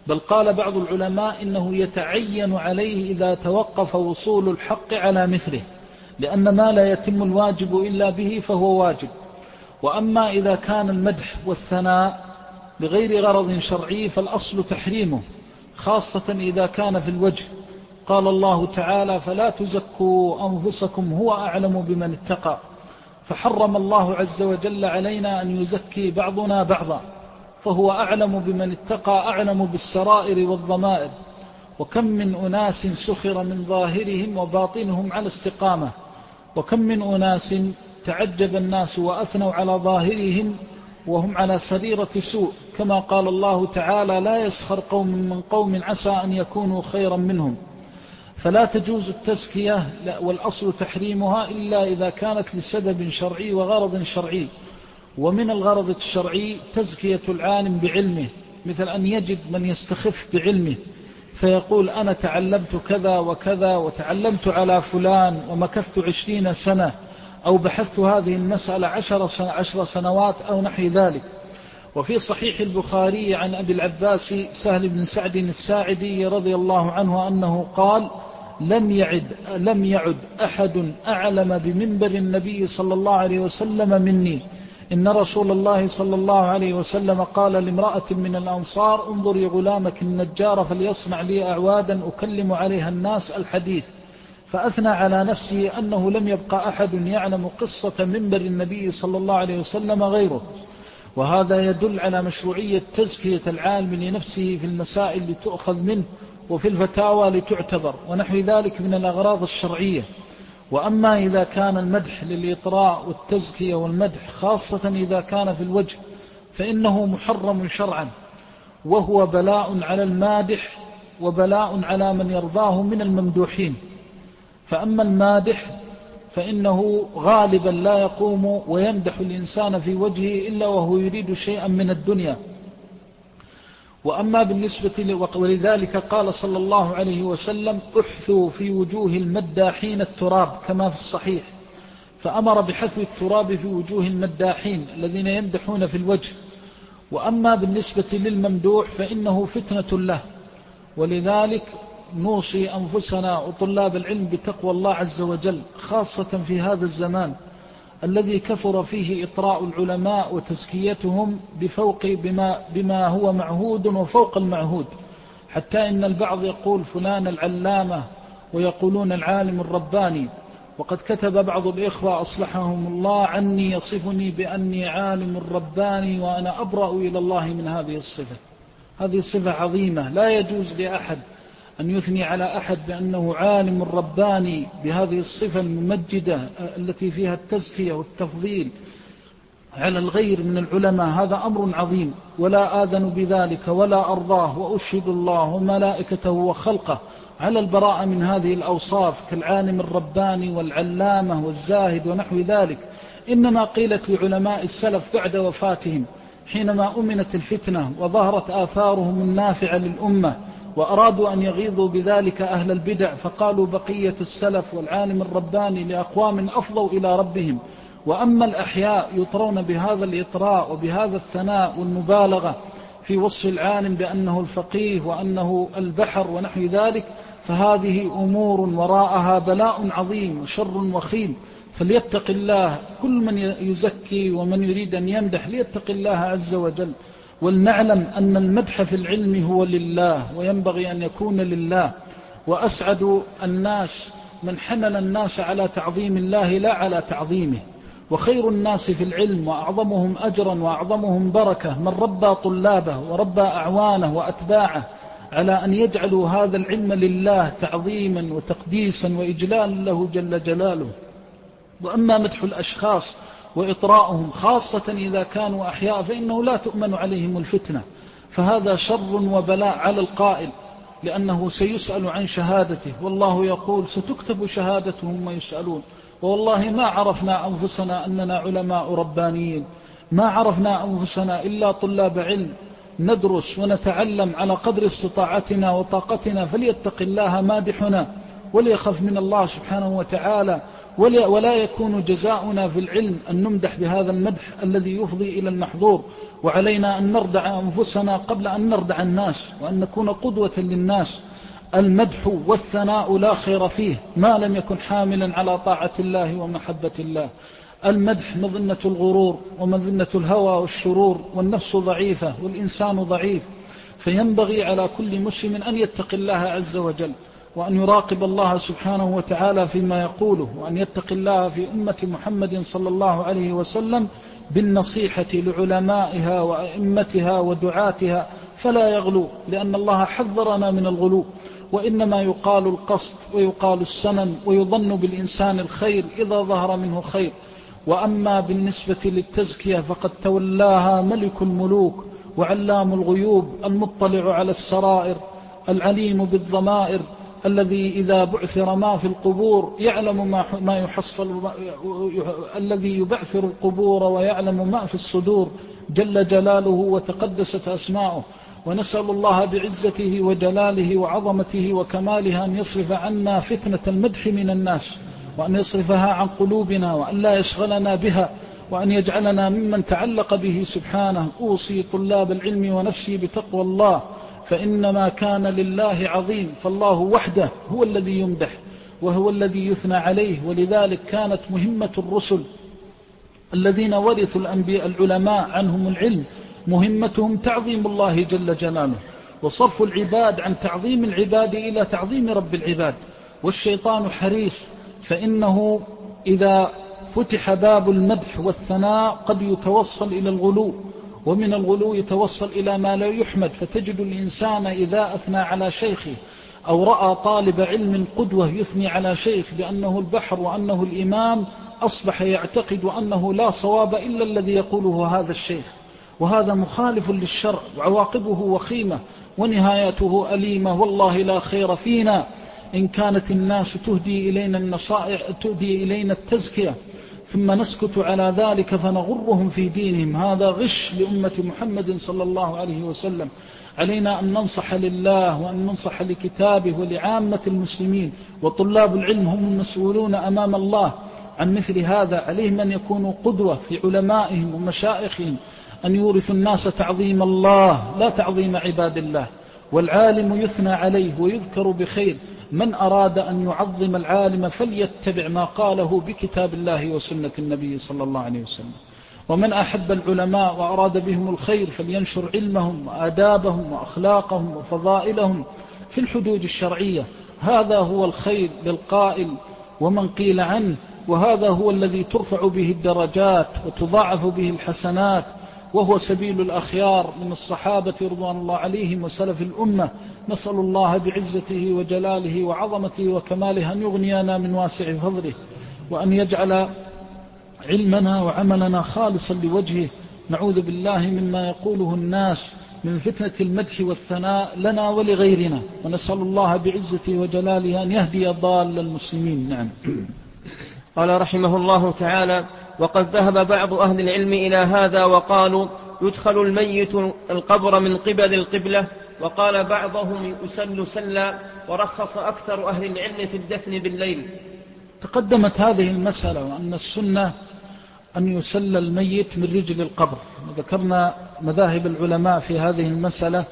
بل قال بعض العلماء إنه يتعين عليه إذا توقف وصول الحق على مثله، لأن ما لا يتم الواجب إلا به فهو واجب. وأما إذا كان المدح والثناء بغير غرض شرعي فالأصل تحريمه، خاصة إذا كان في الوجه. قال الله تعالى: فلا تزكوا أنفسكم هو أعلم بمن اتقى. فحرم الله عز وجل علينا أن يزكي بعضنا بعضا، فهو أعلم بمن اتقى، أعلم بالسرائر والضمائر. وكم من أناس سخر من ظاهرهم وباطنهم على استقامة، وكم من أناس تعجب الناس وأثنوا على ظاهرهم وهم على سريرة سوء، كما قال الله تعالى: لا يسخر قوم من قوم عسى أن يكونوا خيرا منهم. فلا تجوز التزكية والأصل تحريمها إلا إذا كانت لسبب شرعي وغرض شرعي. ومن الغرض الشرعي تزكية العالم بعلمه، مثل أن يجد من يستخف بعلمه فيقول: أنا تعلمت كذا وكذا وتعلمت على فلان ومكثت 20 سنة، أو بحثت هذه المسألة 10 سنوات أو نحو ذلك. وفي صحيح البخاري عن أبي العباس سهل بن سعد الساعدي رضي الله عنه أنه قال: لم يعد أحد أعلم بمنبر النبي صلى الله عليه وسلم مني. إن رسول الله صلى الله عليه وسلم قال لامرأة من الأنصار: انظري غلامك النجار فليصنع لي أعوادا أكلم عليها الناس الحديث. فأثنى على نفسه أنه لم يبقى أحد يعلم قصة منبر النبي صلى الله عليه وسلم غيره. وهذا يدل على مشروعية تزكية العالم لنفسه في المسائل لتؤخذ منه، وفي الفتاوى لتعتبر، ونحو ذلك من الأغراض الشرعية. وأما إذا كان المدح للإطراء والتزكية والمدح خاصة إذا كان في الوجه فإنه محرم شرعا، وهو بلاء على المادح وبلاء على من يرضاه من الممدوحين. فأما المادح فإنه غالبا لا يقوم ويمدح الإنسان في وجهه إلا وهو يريد شيئا من الدنيا. وأما بالنسبة ولذلك قال صلى الله عليه وسلم: احثوا في وجوه المداحين التراب، كما في الصحيح. فأمر بحثو التراب في وجوه المداحين الذين يمدحون في الوجه. وأما بالنسبة للممدوح فإنه فتنة له، ولذلك نوصي أنفسنا وطلاب العلم بتقوى الله عز وجل، خاصة في هذا الزمان الذي كثر فيه إطراء العلماء وتزكيتهم بما هو معهود وفوق المعهود، حتى إن البعض يقول فلان العلامة ويقولون العالم الرباني. وقد كتب بعض الإخوة أصلحهم الله عني يصفني بأني عالم رباني وأنا أبرأ إلى الله من هذه الصفة. هذه صفة عظيمة، لا يجوز لأحد أن يثني على أحد بأنه عالم رباني بهذه الصفة الممجدة التي فيها التزكية والتفضيل على الغير من العلماء. هذا أمر عظيم، ولا آذن بذلك ولا أرضاه، وأشهد الله وملائكته وخلقه على البراءة من هذه الأوصاف كالعالم الرباني والعلامة والزاهد ونحو ذلك. إنما قيلت لعلماء السلف بعد وفاتهم حينما أمنت الفتنة وظهرت آثارهم النافعة للأمة، وأرادوا أن يغيظوا بذلك أهل البدع، فقالوا بقية السلف والعالم الرباني لأقوام أفضوا إلى ربهم. وأما الأحياء يطرون بهذا الإطراء وبهذا الثناء والمبالغة في وصف العالم بأنه الفقيه وأنه البحر ونحو ذلك، فهذه أمور وراءها بلاء عظيم وشر وخيم. فليتق الله كل من يزكي ومن يريد أن يمدح، ليتق الله عز وجل. ولنعلم أن المدح في العلم هو لله وينبغي أن يكون لله. وأسعد الناس من حمل الناس على تعظيم الله لا على تعظيمه. وخير الناس في العلم وأعظمهم أجرا وأعظمهم بركة من ربى طلابه وربى أعوانه وأتباعه على أن يجعلوا هذا العلم لله تعظيما وتقديسا وإجلالا له جل جلاله. وأما مدح الأشخاص وإطراءهم خاصة إذا كانوا أحياء فإنه لا تؤمن عليهم الفتنة، فهذا شر وبلاء على القائل، لأنه سيسأل عن شهادته، والله يقول ستكتب شهادتهم ويسألون. والله ما عرفنا أنفسنا أننا علماء ربانيين، ما عرفنا أنفسنا إلا طلاب علم ندرس ونتعلم على قدر استطاعتنا وطاقتنا. فليتق الله مادحنا وليخف من الله سبحانه وتعالى، ولا يكون جزاؤنا في العلم أن نمدح بهذا المدح الذي يفضي إلى المحظور. وعلينا أن نردع أنفسنا قبل أن نردع الناس، وأن نكون قدوة للناس. المدح والثناء لا خير فيه ما لم يكن حاملا على طاعة الله ومحبة الله. المدح مظنة الغرور ومظنة الهوى والشرور، والنفس ضعيفة والإنسان ضعيف، فينبغي على كل مسلم أن يتقي الله عز وجل، وأن يراقب الله سبحانه وتعالى فيما يقوله، وأن يتقي الله في أمة محمد صلى الله عليه وسلم بالنصيحة لعلمائها وأئمتها ودعاتها، فلا يغلو، لأن الله حذرنا من الغلو. وإنما يقال القصد ويقال السنن، ويظن بالإنسان الخير إذا ظهر منه خير. وأما بالنسبة للتزكية فقد تولاها ملك الملوك وعلام الغيوب، المطلع على السرائر، العليم بالضمائر، الذي إذا بعثر ما في القبور يعلم ما يحصل، الذي يبعثر القبور ويعلم ما في الصدور، جل جلاله وتقدست أسماؤه. ونسأل الله بعزته وجلاله وعظمته وكمالها أن يصرف عنا فتنة المدح من الناس، وأن يصرفها عن قلوبنا، وأن لا يشغلنا بها، وأن يجعلنا ممن تعلق به سبحانه. أوصي طلاب العلم ونفسي بتقوى الله، فإنما كان لله عظيم، فالله وحده هو الذي يمدح وهو الذي يثنى عليه. ولذلك كانت مهمة الرسل الذين ورثوا الأنبياء العلماء عنهم العلم، مهمتهم تعظيم الله جل جلاله، وصرف العباد عن تعظيم العباد إلى تعظيم رب العباد. والشيطان حريص، فإنه إذا فتح باب المدح والثناء قد يتوصل إلى الغلو، ومن الغلو يتوصل إلى ما لا يحمد. فتجد الإنسان إذا أثنى على شيخه أو رأى طالب علم قدوة يثني على شيخ بأنه البحر وأنه الإمام، أصبح يعتقد أنه لا صواب إلا الذي يقوله هذا الشيخ، وهذا مخالف للشرع، وعواقبه وخيمة ونهايته أليمة. والله لا خير فينا إن كانت الناس تهدي إلينا النصائح، تهدي إلينا التزكية، ثم نسكت على ذلك فنغرهم في دينهم. هذا غش لأمة محمد صلى الله عليه وسلم. علينا أن ننصح لله، وأن ننصح لكتابه ولعامة المسلمين، وطلاب العلم هم المسؤولون أمام الله عن مثل هذا. عليهم أن يكونوا قدوة في علمائهم ومشائخهم، أن يورثوا الناس تعظيم الله لا تعظيم عباد الله. والعالم يثنى عليه ويذكر بخير، من أراد أن يعظم العالم فليتبع ما قاله بكتاب الله وسنة النبي صلى الله عليه وسلم. ومن أحب العلماء وأراد بهم الخير فلينشر علمهم وآدابهم وأخلاقهم وفضائلهم في الحدود الشرعية. هذا هو الخير للقائل ومن قيل عنه، وهذا هو الذي ترفع به الدرجات وتضاعف به الحسنات، وهو سبيل الأخيار من الصحابة رضوان الله عليهم وسلف الأمة. نسأل الله بعزته وجلاله وعظمته وكماله أن يغنينا من واسع فضله، وأن يجعل علمنا وعملنا خالصا لوجهه. نعوذ بالله مما يقوله الناس من فتنة المدح والثناء لنا ولغيرنا، ونسأل الله بعزته وجلاله أن يهدي ضال المسلمين. نعم. قال رحمه الله تعالى: وقد ذهب بعض أهل العلم إلى هذا وقالوا يدخل الميت القبر من قبل القبلة، وقال بعضهم يسل سلا، ورخص أكثر أهل العلم في الدفن بالليل. تقدمت هذه المسألة، وأن السنة أن يسل الميت من رجل القبر. ذكرنا مذاهب العلماء في هذه المسألة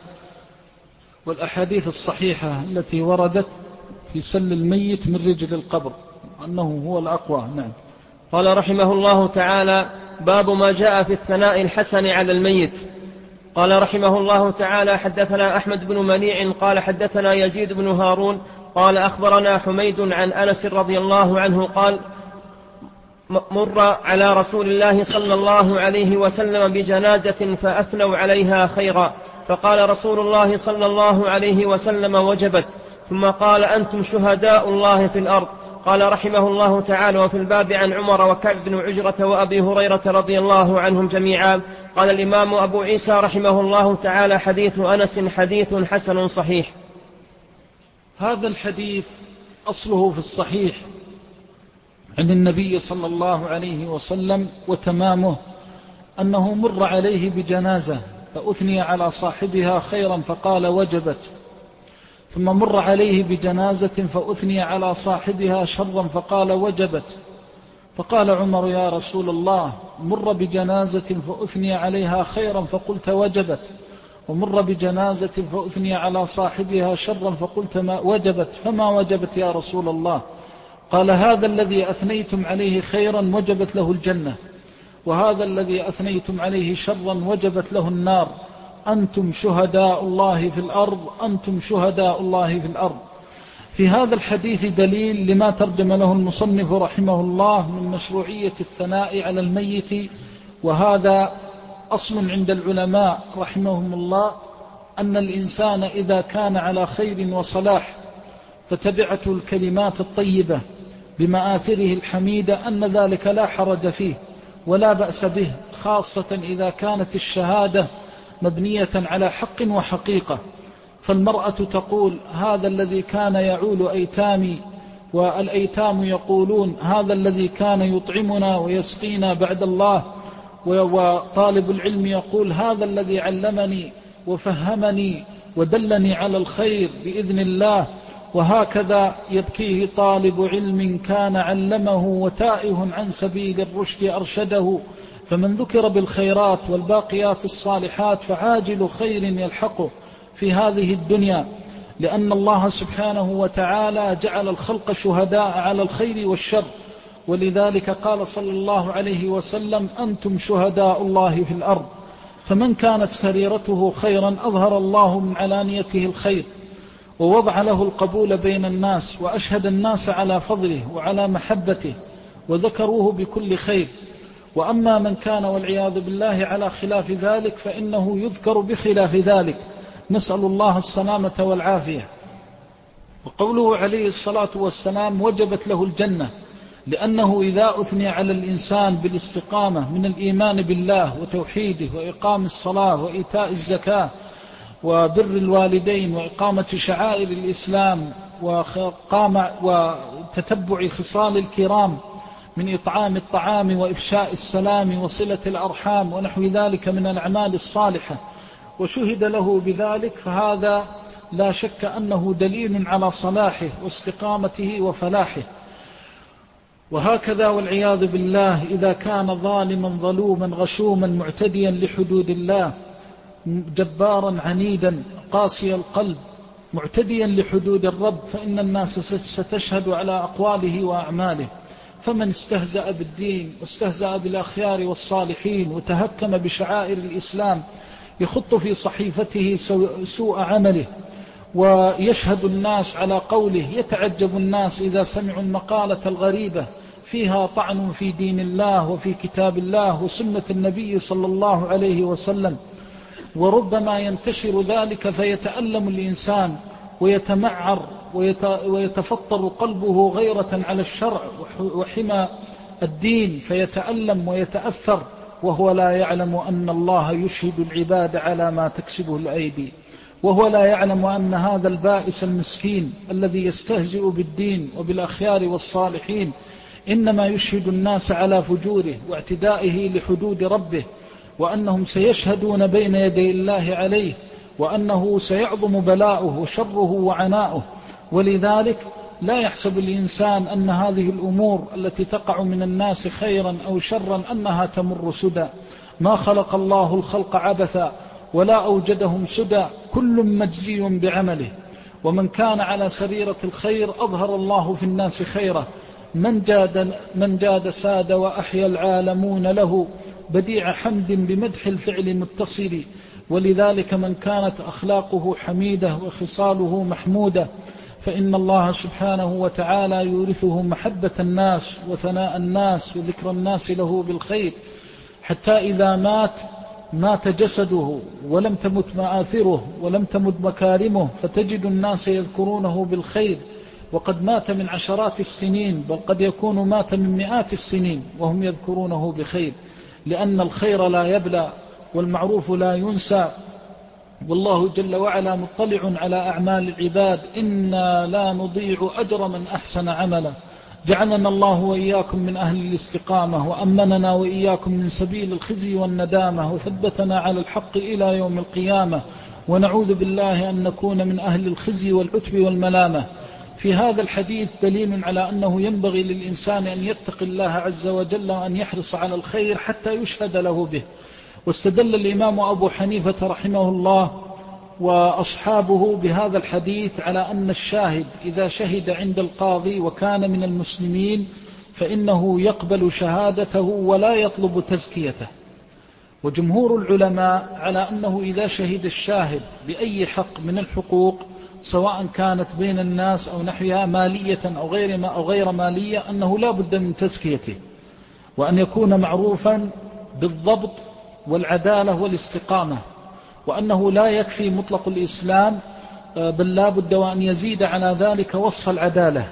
والأحاديث الصحيحة التي وردت في سل الميت من رجل القبر، أنه هو الأقوى. نعم. قال رحمه الله تعالى: باب ما جاء في الثناء الحسن على الميت. قال رحمه الله تعالى: حدثنا أحمد بن منيع قال حدثنا يزيد بن هارون قال أخبرنا حميد عن أنس رضي الله عنه قال: مر على رسول الله صلى الله عليه وسلم بجنازة فأثنوا عليها خيرا، فقال رسول الله صلى الله عليه وسلم: وجبت. ثم قال: أنتم شهداء الله في الأرض. قال رحمه الله تعالى: وفي الباب عن عمر وكعب بن عجرة وأبي هريرة رضي الله عنهم جميعا. قال الإمام أبو عيسى رحمه الله تعالى: حديث أنس حديث حسن صحيح. هذا الحديث أصله في الصحيح عن النبي صلى الله عليه وسلم، وتمامه أنه مر عليه بجنازة فأثني على صاحبها خيرا فقال: وجبت. ثم مر عليه بجنازة فأثني على صاحبها شرا فقال: وجبت. فقال عمر: يا رسول الله، مر بجنازة فأثني عليها خيرا فقلت وجبت، ومر بجنازة فأثني على صاحبها شرا فقلت ما وجبت، فما وجبت يا رسول الله؟ قال: هذا الذي أثنيتم عليه خيرا وجبت له الجنة، وهذا الذي أثنيتم عليه شرا وجبت له النار. أنتم شهداء الله في الأرض، أنتم شهداء الله في الأرض. في هذا الحديث دليل لما ترجم له المصنف رحمه الله من مشروعية الثناء على الميت، وهذا أصل عند العلماء رحمهم الله، أن الإنسان إذا كان على خير وصلاح فتبعته الكلمات الطيبة بمآثره الحميدة أن ذلك لا حرج فيه ولا بأس به، خاصة إذا كانت الشهادة مبنية على حق وحقيقة. فالمرأة تقول: هذا الذي كان يعول أيتامي، والأيتام يقولون: هذا الذي كان يطعمنا ويسقينا بعد الله، وطالب العلم يقول: هذا الذي علمني وفهمني ودلني على الخير بإذن الله. وهكذا يبكيه طالب علم كان علمه وتائه عن سبيل الرشد أرشده. فمن ذكر بالخيرات والباقيات الصالحات فعاجل خير يلحقه في هذه الدنيا، لأن الله سبحانه وتعالى جعل الخلق شهداء على الخير والشر، ولذلك قال صلى الله عليه وسلم: أنتم شهداء الله في الأرض. فمن كانت سريرته خيرا أظهر الله من علانيته الخير، ووضع له القبول بين الناس، وأشهد الناس على فضله وعلى محبته، وذكروه بكل خير. وأما من كان والعياذ بالله على خلاف ذلك فإنه يذكر بخلاف ذلك، نسأل الله السلامة والعافية. وقوله عليه الصلاة والسلام: وجبت له الجنة، لأنه إذا أثني على الإنسان بالاستقامة من الإيمان بالله وتوحيده وإقام الصلاة وإيتاء الزكاة وبر الوالدين وإقامة شعائر الإسلام وتتبع خصال الكرام من إطعام الطعام وإفشاء السلام وصلة الأرحام ونحو ذلك من الأعمال الصالحة، وشهد له بذلك، فهذا لا شك أنه دليل على صلاحه واستقامته وفلاحه. وهكذا والعياذ بالله إذا كان ظالما ظلوما غشوما معتديا لحدود الله، جبارا عنيدا قاسي القلب معتديا لحدود الرب، فإن الناس ستشهد على أقواله وأعماله. فمن استهزأ بالدين واستهزأ بالأخيار والصالحين وتهكم بشعائر الإسلام يخط في صحيفته سوء عمله، ويشهد الناس على قوله. يتعجب الناس إذا سمعوا المقالة الغريبة فيها طعن في دين الله وفي كتاب الله وسنة النبي صلى الله عليه وسلم، وربما ينتشر ذلك فيتألم الإنسان ويتمعر ويتفطر قلبه غيرة على الشرع وحمى الدين، فيتألم ويتأثر وهو لا يعلم أن الله يشهد العباد على ما تكسبه الأيدي، وهو لا يعلم أن هذا البائس المسكين الذي يستهزئ بالدين وبالأخيار والصالحين إنما يشهد الناس على فجوره واعتدائه لحدود ربه، وأنهم سيشهدون بين يدي الله عليه، وأنه سيعظم بلاؤه وشره وعناؤه. ولذلك لا يحسب الإنسان أن هذه الأمور التي تقع من الناس خيرا أو شرا أنها تمر سدى. ما خلق الله الخلق عبثا ولا أوجدهم سدى، كل مجزي بعمله. ومن كان على سريرة الخير أظهر الله في الناس خيره. من جاد ساد وأحيا العالمون له، بديع حمد بمدح الفعل متصل. ولذلك من كانت أخلاقه حميدة وخصاله محمودة فإن الله سبحانه وتعالى يورثه محبة الناس وثناء الناس وذكر الناس له بالخير، حتى إذا مات جسده ولم تمت مآثره ولم تمت مكارمه، فتجد الناس يذكرونه بالخير وقد مات من عشرات السنين، بل قد يكون مات من مئات السنين وهم يذكرونه بخير، لأن الخير لا يبلى والمعروف لا ينسى، والله جل وعلا مطلع على أعمال العباد. إنا لا نضيع أجر من أحسن عملا. جعلنا الله وإياكم من أهل الاستقامة، وأمننا وإياكم من سبيل الخزي والندامة، وثبتنا على الحق إلى يوم القيامة، ونعوذ بالله أن نكون من أهل الخزي والعتب والملامة. في هذا الحديث دليل على أنه ينبغي للإنسان أن يتقي الله عز وجل وأن يحرص على الخير حتى يشهد له به. واستدل الإمام أبو حنيفة رحمه الله وأصحابه بهذا الحديث على أن الشاهد إذا شهد عند القاضي وكان من المسلمين فإنه يقبل شهادته ولا يطلب تزكيته. وجمهور العلماء على أنه إذا شهد الشاهد بأي حق من الحقوق سواء كانت بين الناس أو نحوها مالية أو غير مالية أنه لا بد من تزكيته، وأن يكون معروفا بالضبط والعدالة والاستقامة، وأنه لا يكفي مطلق الإسلام بل لا بد وأن يزيد على ذلك وصف العدالة.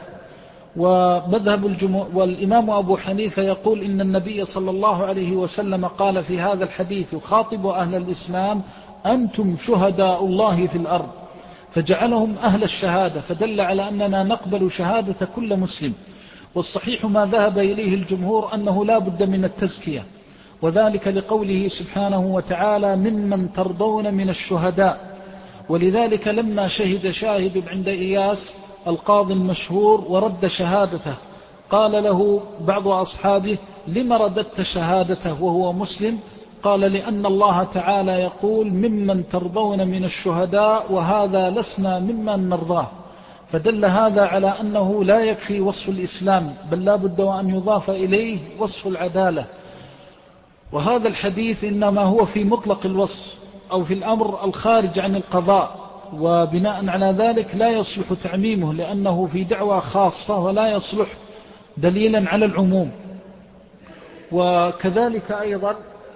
والإمام أبو حنيفة يقول إن النبي صلى الله عليه وسلم قال في هذا الحديث يخاطب أهل الإسلام: أنتم شهداء الله في الأرض، فجعلهم أهل الشهادة، فدل على أننا نقبل شهادة كل مسلم. والصحيح ما ذهب إليه الجمهور أنه لا بد من التزكية، وذلك لقوله سبحانه وتعالى: ممن ترضون من الشهداء. ولذلك لما شهد شاهد عند إياس القاضي المشهور ورد شهادته قال له بعض أصحابه: لما رددت شهادته وهو مسلم؟ قال: لأن الله تعالى يقول: ممن ترضون من الشهداء، وهذا لسنا ممن نرضاه. فدل هذا على أنه لا يكفي وصف الإسلام بل لا بد وأن يضاف إليه وصف العدالة. وهذا الحديث إنما هو في مطلق الوصف أو في الأمر الخارج عن القضاء، وبناء على ذلك لا يصلح تعميمه لأنه في دعوة خاصة ولا يصلح دليلا على العموم. وكذلك أيضا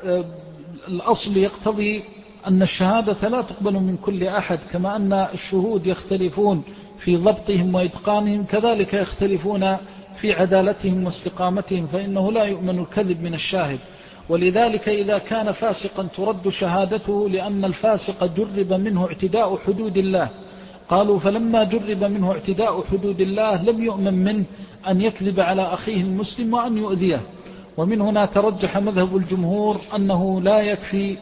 الأصل يقتضي أن الشهادة لا تقبل من كل أحد، كما أن الشهود يختلفون في ضبطهم وإتقانهم كذلك يختلفون في عدالتهم واستقامتهم، فإنه لا يؤمن الكذب من الشاهد. ولذلك إذا كان فاسقا ترد شهادته لأن الفاسق جرب منه اعتداء حدود الله. قالوا: فلما جرب منه اعتداء حدود الله لم يؤمن منه أن يكذب على أخيه المسلم وأن يؤذيه. ومن هنا ترجح مذهب الجمهور أنه لا يكفي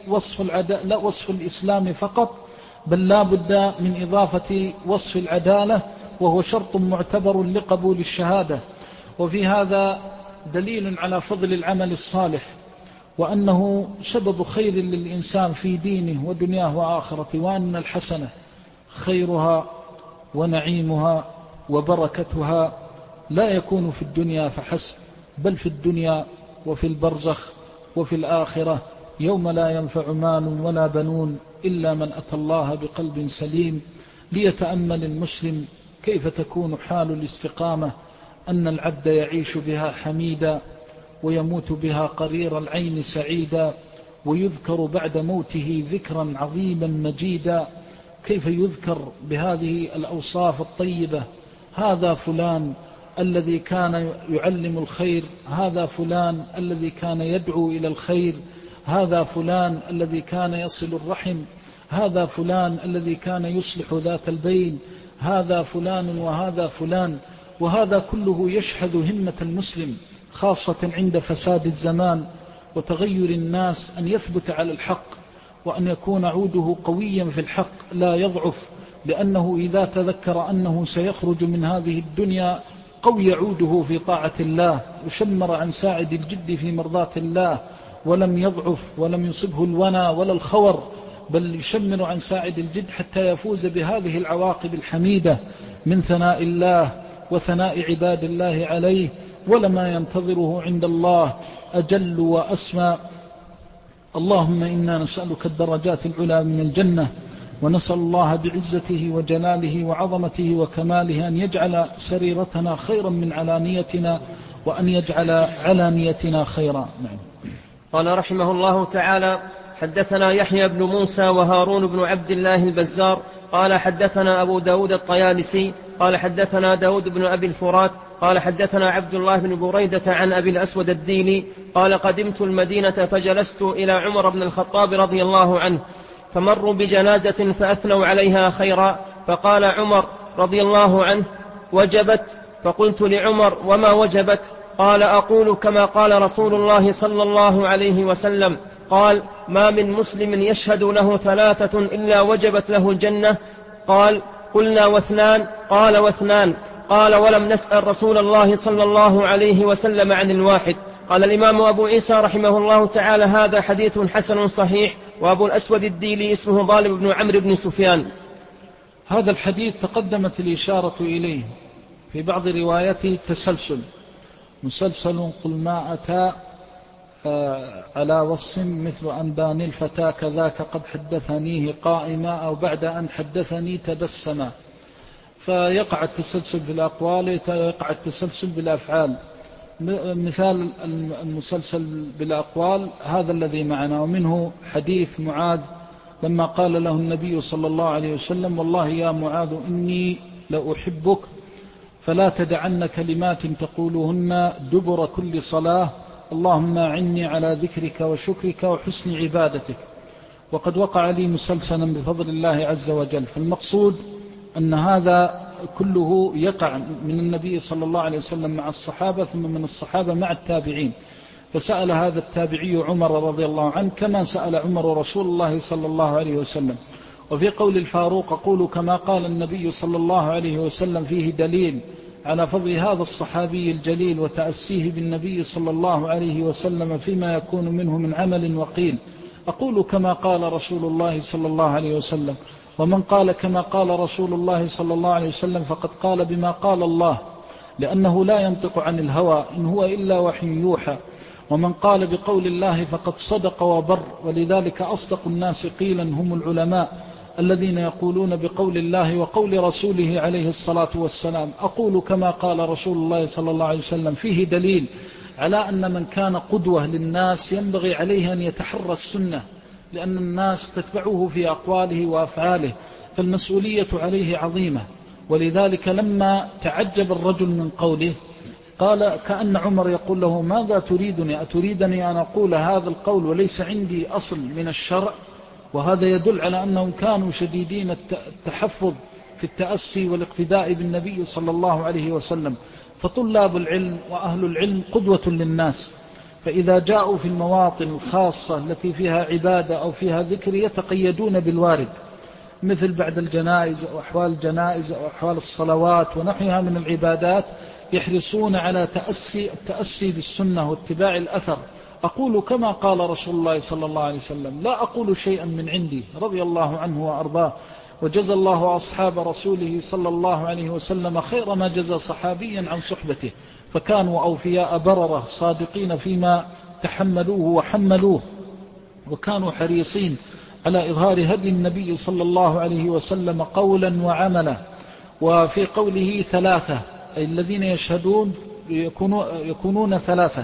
وصف الإسلام فقط، بل لا بد من إضافة وصف العدالة، وهو شرط معتبر لقبول الشهادة. وفي هذا دليل على فضل العمل الصالح، وأنه سبب خير للإنسان في دينه ودنياه وآخرته، وأن الحسنة خيرها ونعيمها وبركتها لا يكون في الدنيا فحسب، بل في الدنيا وفي البرزخ وفي الآخرة، يوم لا ينفع مال ولا بنون إلا من أتى الله بقلب سليم. ليتأمل المسلم كيف تكون حال الاستقامة، أن العبد يعيش بها حميدا ويموت بها قرير العين سعيدا، ويذكر بعد موته ذكرا عظيما مجيدا. كيف يذكر بهذه الأوصاف الطيبة: هذا فلان الذي كان يعلم الخير، هذا فلان الذي كان يدعو إلى الخير، هذا فلان الذي كان يصل الرحم، هذا فلان الذي كان يصلح ذات البين، هذا فلان وهذا فلان. وهذا كله يشحذ همة المسلم خاصة عند فساد الزمان وتغير الناس، أن يثبت على الحق، وأن يكون عوده قويا في الحق لا يضعف، لأنه إذا تذكر أنه سيخرج من هذه الدنيا قوي عوده في طاعة الله، وشمر عن ساعد الجد في مرضاة الله، ولم يضعف ولم يصبه الونا ولا الخور، بل يشمر عن ساعد الجد حتى يفوز بهذه العواقب الحميدة من ثناء الله وثناء عباد الله عليه، ولما ينتظره عند الله أجل وأسمى. اللهم إنا نسألك الدرجات العلى من الجنة، ونسأل الله بعزته وجلاله وعظمته وكماله أن يجعل سريرتنا خيرا من علانيتنا، وأن يجعل علانيتنا خيرا. قال رحمه الله تعالى: حدثنا يحيى بن موسى وهارون بن عبد الله البزار قال حدثنا أبو داود الطيالسي قال حدثنا داود بن أبي الفرات قال حدثنا عبد الله بن بريدة عن أبي الأسود الديلي قال: قدمت المدينة فجلست إلى عمر بن الخطاب رضي الله عنه، فمروا بجنازة فأثنوا عليها خيرا، فقال عمر رضي الله عنه: وجبت. فقلت لعمر: وما وجبت؟ قال: أقول كما قال رسول الله صلى الله عليه وسلم، قال: ما من مسلم يشهد له 3 إلا وجبت له الجنة. قال: قلنا: واثنان؟ قال: واثنان. قال: ولم نسأل رسول الله صلى الله عليه وسلم عن الواحد. قال الإمام أبو عيسى رحمه الله تعالى: هذا حديث حسن صحيح. وأبو الأسود الديلي اسمه ظالم بن عمرو بن سفيان. هذا الحديث تقدمت الإشارة إليه في بعض روايته تسلسل، مسلسل قل ما أتى على وصف مثل أنبان الفتى كذاك قد حدثنيه قائما أو بعد أن حدثني تبسما، فيقع التسلسل بالأقوال ويقع التسلسل بالأفعال. مثال المسلسل بالأقوال هذا الذي معنا، ومنه حديث معاذ لما قال له النبي صلى الله عليه وسلم: والله يا معاذ إني لأحبك فلا تدعن كلمات تقولهن دبر كل صلاة، اللهم أعني على ذكرك وشكرك وحسن عبادتك. وقد وقع لي مسلسلا بفضل الله عز وجل. فالمقصود أن هذا كله يقع من النبي صلى الله عليه وسلم مع الصحابة، ثم من الصحابة مع التابعين. فسأل هذا التابعي عمر رضي الله عنه كما سأل عمر رسول الله صلى الله عليه وسلم. وفي قول الفاروق: أقول كما قال النبي صلى الله عليه وسلم، فيه دليل على فضل هذا الصحابي الجليل وتأسيه بالنبي صلى الله عليه وسلم فيما يكون منه من عمل وقيل: أقول كما قال رسول الله صلى الله عليه وسلم. ومن قال كما قال رسول الله صلى الله عليه وسلم فقد قال بما قال الله، لأنه لا ينطق عن الهوى إن هو إلا وحي يوحى. ومن قال بقول الله فقد صدق وبر، ولذلك أصدق الناس قيلا هم العلماء الذين يقولون بقول الله وقول رسوله عليه الصلاة والسلام. أقول كما قال رسول الله صلى الله عليه وسلم فيه دليل على أن من كان قدوة للناس ينبغي عليه أن يتحرى السنة، لأن الناس تتبعه في أقواله وأفعاله، فالمسؤولية عليه عظيمة. ولذلك لما تعجب الرجل من قوله قال كأن عمر يقول له: ماذا تريدني؟ أتريدني أن أقول هذا القول وليس عندي أصل من الشرع؟ وهذا يدل على أنهم كانوا شديدين التحفظ في التأسي والاقتداء بالنبي صلى الله عليه وسلم. فطلاب العلم وأهل العلم قدوة للناس، فإذا جاءوا في المواطن الخاصة التي فيها عبادة أو فيها ذكر يتقيدون بالوارد، مثل بعد الجنائز أو أحوال الجنائز أو أحوال الصلوات ونحوها من العبادات، يحرصون على التأسي بالسنة واتباع الأثر. أقول كما قال رسول الله صلى الله عليه وسلم، لا أقول شيئا من عندي، رضي الله عنه وأرضاه. وجزى الله أصحاب رسوله صلى الله عليه وسلم خير ما جزى صحابيا عن صحبته، فكانوا أوفياء بررة صادقين فيما تحملوه وحملوه، وكانوا حريصين على إظهار هدي النبي صلى الله عليه وسلم قولا وعملا. وفي قوله ثلاثة أي الذين يشهدون يكونون ثلاثة.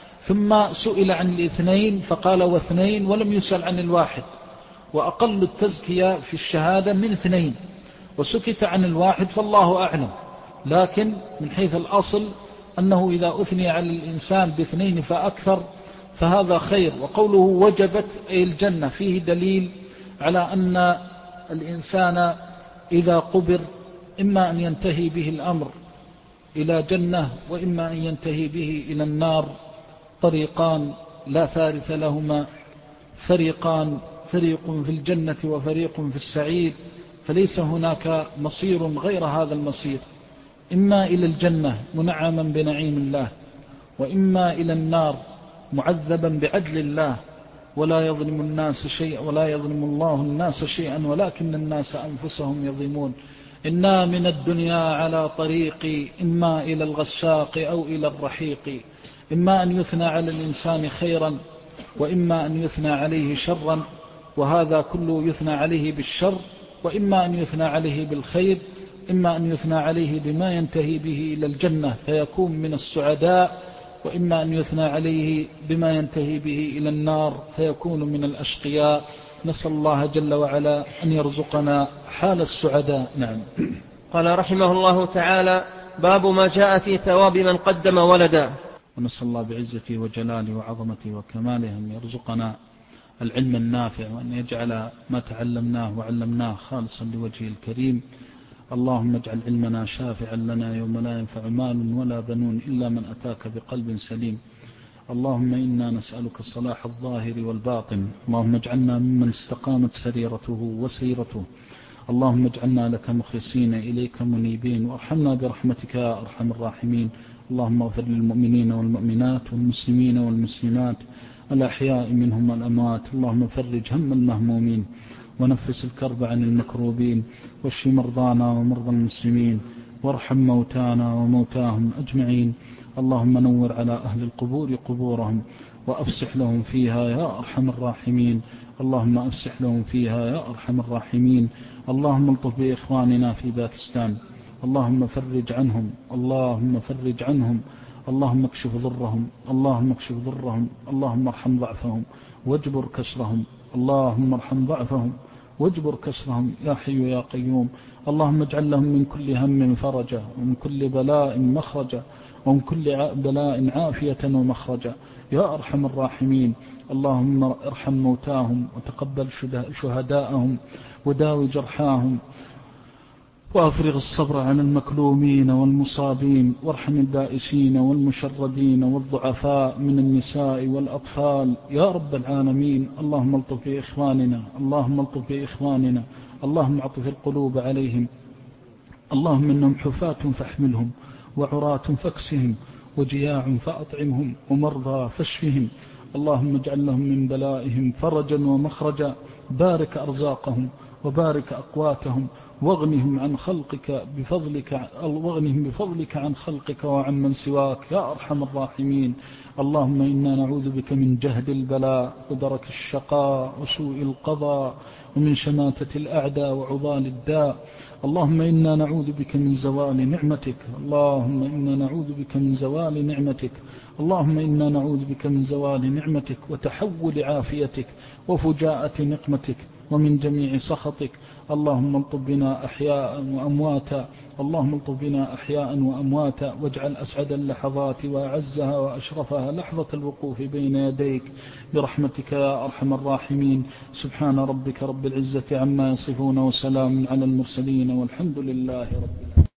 ثم سئل عن الاثنين فقال واثنين، ولم يسأل عن الواحد. وأقل التزكية في الشهادة من اثنين، وسكت عن الواحد فالله أعلم. لكن من حيث الأصل أنه إذا أثني على الإنسان باثنين فأكثر فهذا خير. وقوله وجبت أي الجنة فيه دليل على أن الإنسان إذا قبر إما أن ينتهي به الأمر إلى جنة وإما أن ينتهي به إلى النار، طريقان لا ثالث لهما، فريق في الجنة وفريق في السعير، فليس هناك مصير غير هذا المصير، إما إلى الجنة منعما بنعيم الله، وإما إلى النار معذبا بعدل الله. ولا يظلم الناس شيئا ولا يظلم الله الناس شيئا ولكن الناس أنفسهم يظلمون. إنا من الدنيا على طريق إما إلى الغساق أو إلى الرحيق، إما أن يثنى على الإنسان خيرا وإما أن يثنى عليه شرا، وهذا كله يثنى عليه بالشر، وإما أن يثنى عليه بالخير، إما أن يثنى عليه بما ينتهي به إلى الجنة فيكون من السعداء، وإما أن يثنى عليه بما ينتهي به إلى النار فيكون من الأشقياء. نسأل الله جل وعلا أن يرزقنا حال السعداء. نعم. قال رحمه الله تعالى: باب ما جاء في ثواب من قدم ولدا. ونسأل الله بعزته وجلاله وعظمته وكماله أن يرزقنا العلم النافع، وأن يجعل ما تعلمناه وعلمناه خالصا لوجهه الكريم. اللهم اجعل علمنا شافعا لنا يوم لا ينفع مال ولا بنون إلا من أتاك بقلب سليم. اللهم إنا نسألك صلاح الظاهر والباطن، اللهم اجعلنا ممن استقامت سريرته وسيرته. اللهم اجعلنا لك مخلصين إليك منيبين، وارحمنا برحمتك يا أرحم الراحمين. اللهم اغفر للمؤمنين والمؤمنات والمسلمين والمسلمات الأحياء منهم والأموات. اللهم فرج هم المهمومين ونفس الكرب عن المكروبين، واشف مرضانا ومرضى المسلمين، وارحم موتانا وموتاهم أجمعين. اللهم نور على أهل القبور قبورهم وأفسح لهم فيها يا أرحم الراحمين. اللهم أفسح لهم فيها يا أرحم الراحمين. اللهم الطف بإخواننا في باكستان، اللهم فرج عنهم، اللهم فرج عنهم، اللهم اكشف ضرهم، اللهم اكشف ضرهم، اللهم ارحم ضعفهم واجبر كسرهم، اللهم ارحم ضعفهم واجبر كسرهم يا حي يا قيوم. اللهم اجعل لهم من كل هم فرجا، ومن كل بلاء مخرجا، ومن كل بلاء عافية ومخرجا يا أرحم الراحمين. اللهم ارحم موتاهم وتقبل شهداءهم وداوي جرحاهم، وأفرغ الصبر عن المكلومين والمصابين، وارحم البائسين والمشردين والضعفاء من النساء والأطفال يا رب العالمين. اللهم الطف بإخواننا، اللهم الطف بإخواننا، اللهم اعطف القلوب عليهم. اللهم إنهم حفاة فاحملهم، وعراة فاكسهم، وجياع فأطعمهم، ومرضى فاشفهم. اللهم اجعل لهم من بلائهم فرجا ومخرجا. بارك أرزاقهم وبارك أقواتهم، واغنهم عن خلقك بفضلك، واغنهم بفضلك عن خلقك وعن من سواك يا أرحم الراحمين. اللهم إنا نعوذ بك من جهد البلاء ودرك الشقاء وسوء القضاء ومن شماتة الأعداء وعضال الداء. اللهم إنا نعوذ بك من زوال نعمتك، اللهم إنا نعوذ بك من زوال نعمتك، اللهم إنا نعوذ بك من زوال نعمتك وتحول عافيتك وفجاءة نقمتك ومن جميع سخطك. اللهم الطب بنا أحياء وأمواتا، اللهم الطب بنا أحياء وأمواتا، واجعل أسعد اللحظات وأعزها وأشرفها لحظة الوقوف بين يديك برحمتك يا أرحم الراحمين. سبحان ربك رب العزة عما يصفون، وسلام على المرسلين، والحمد لله رب العالمين.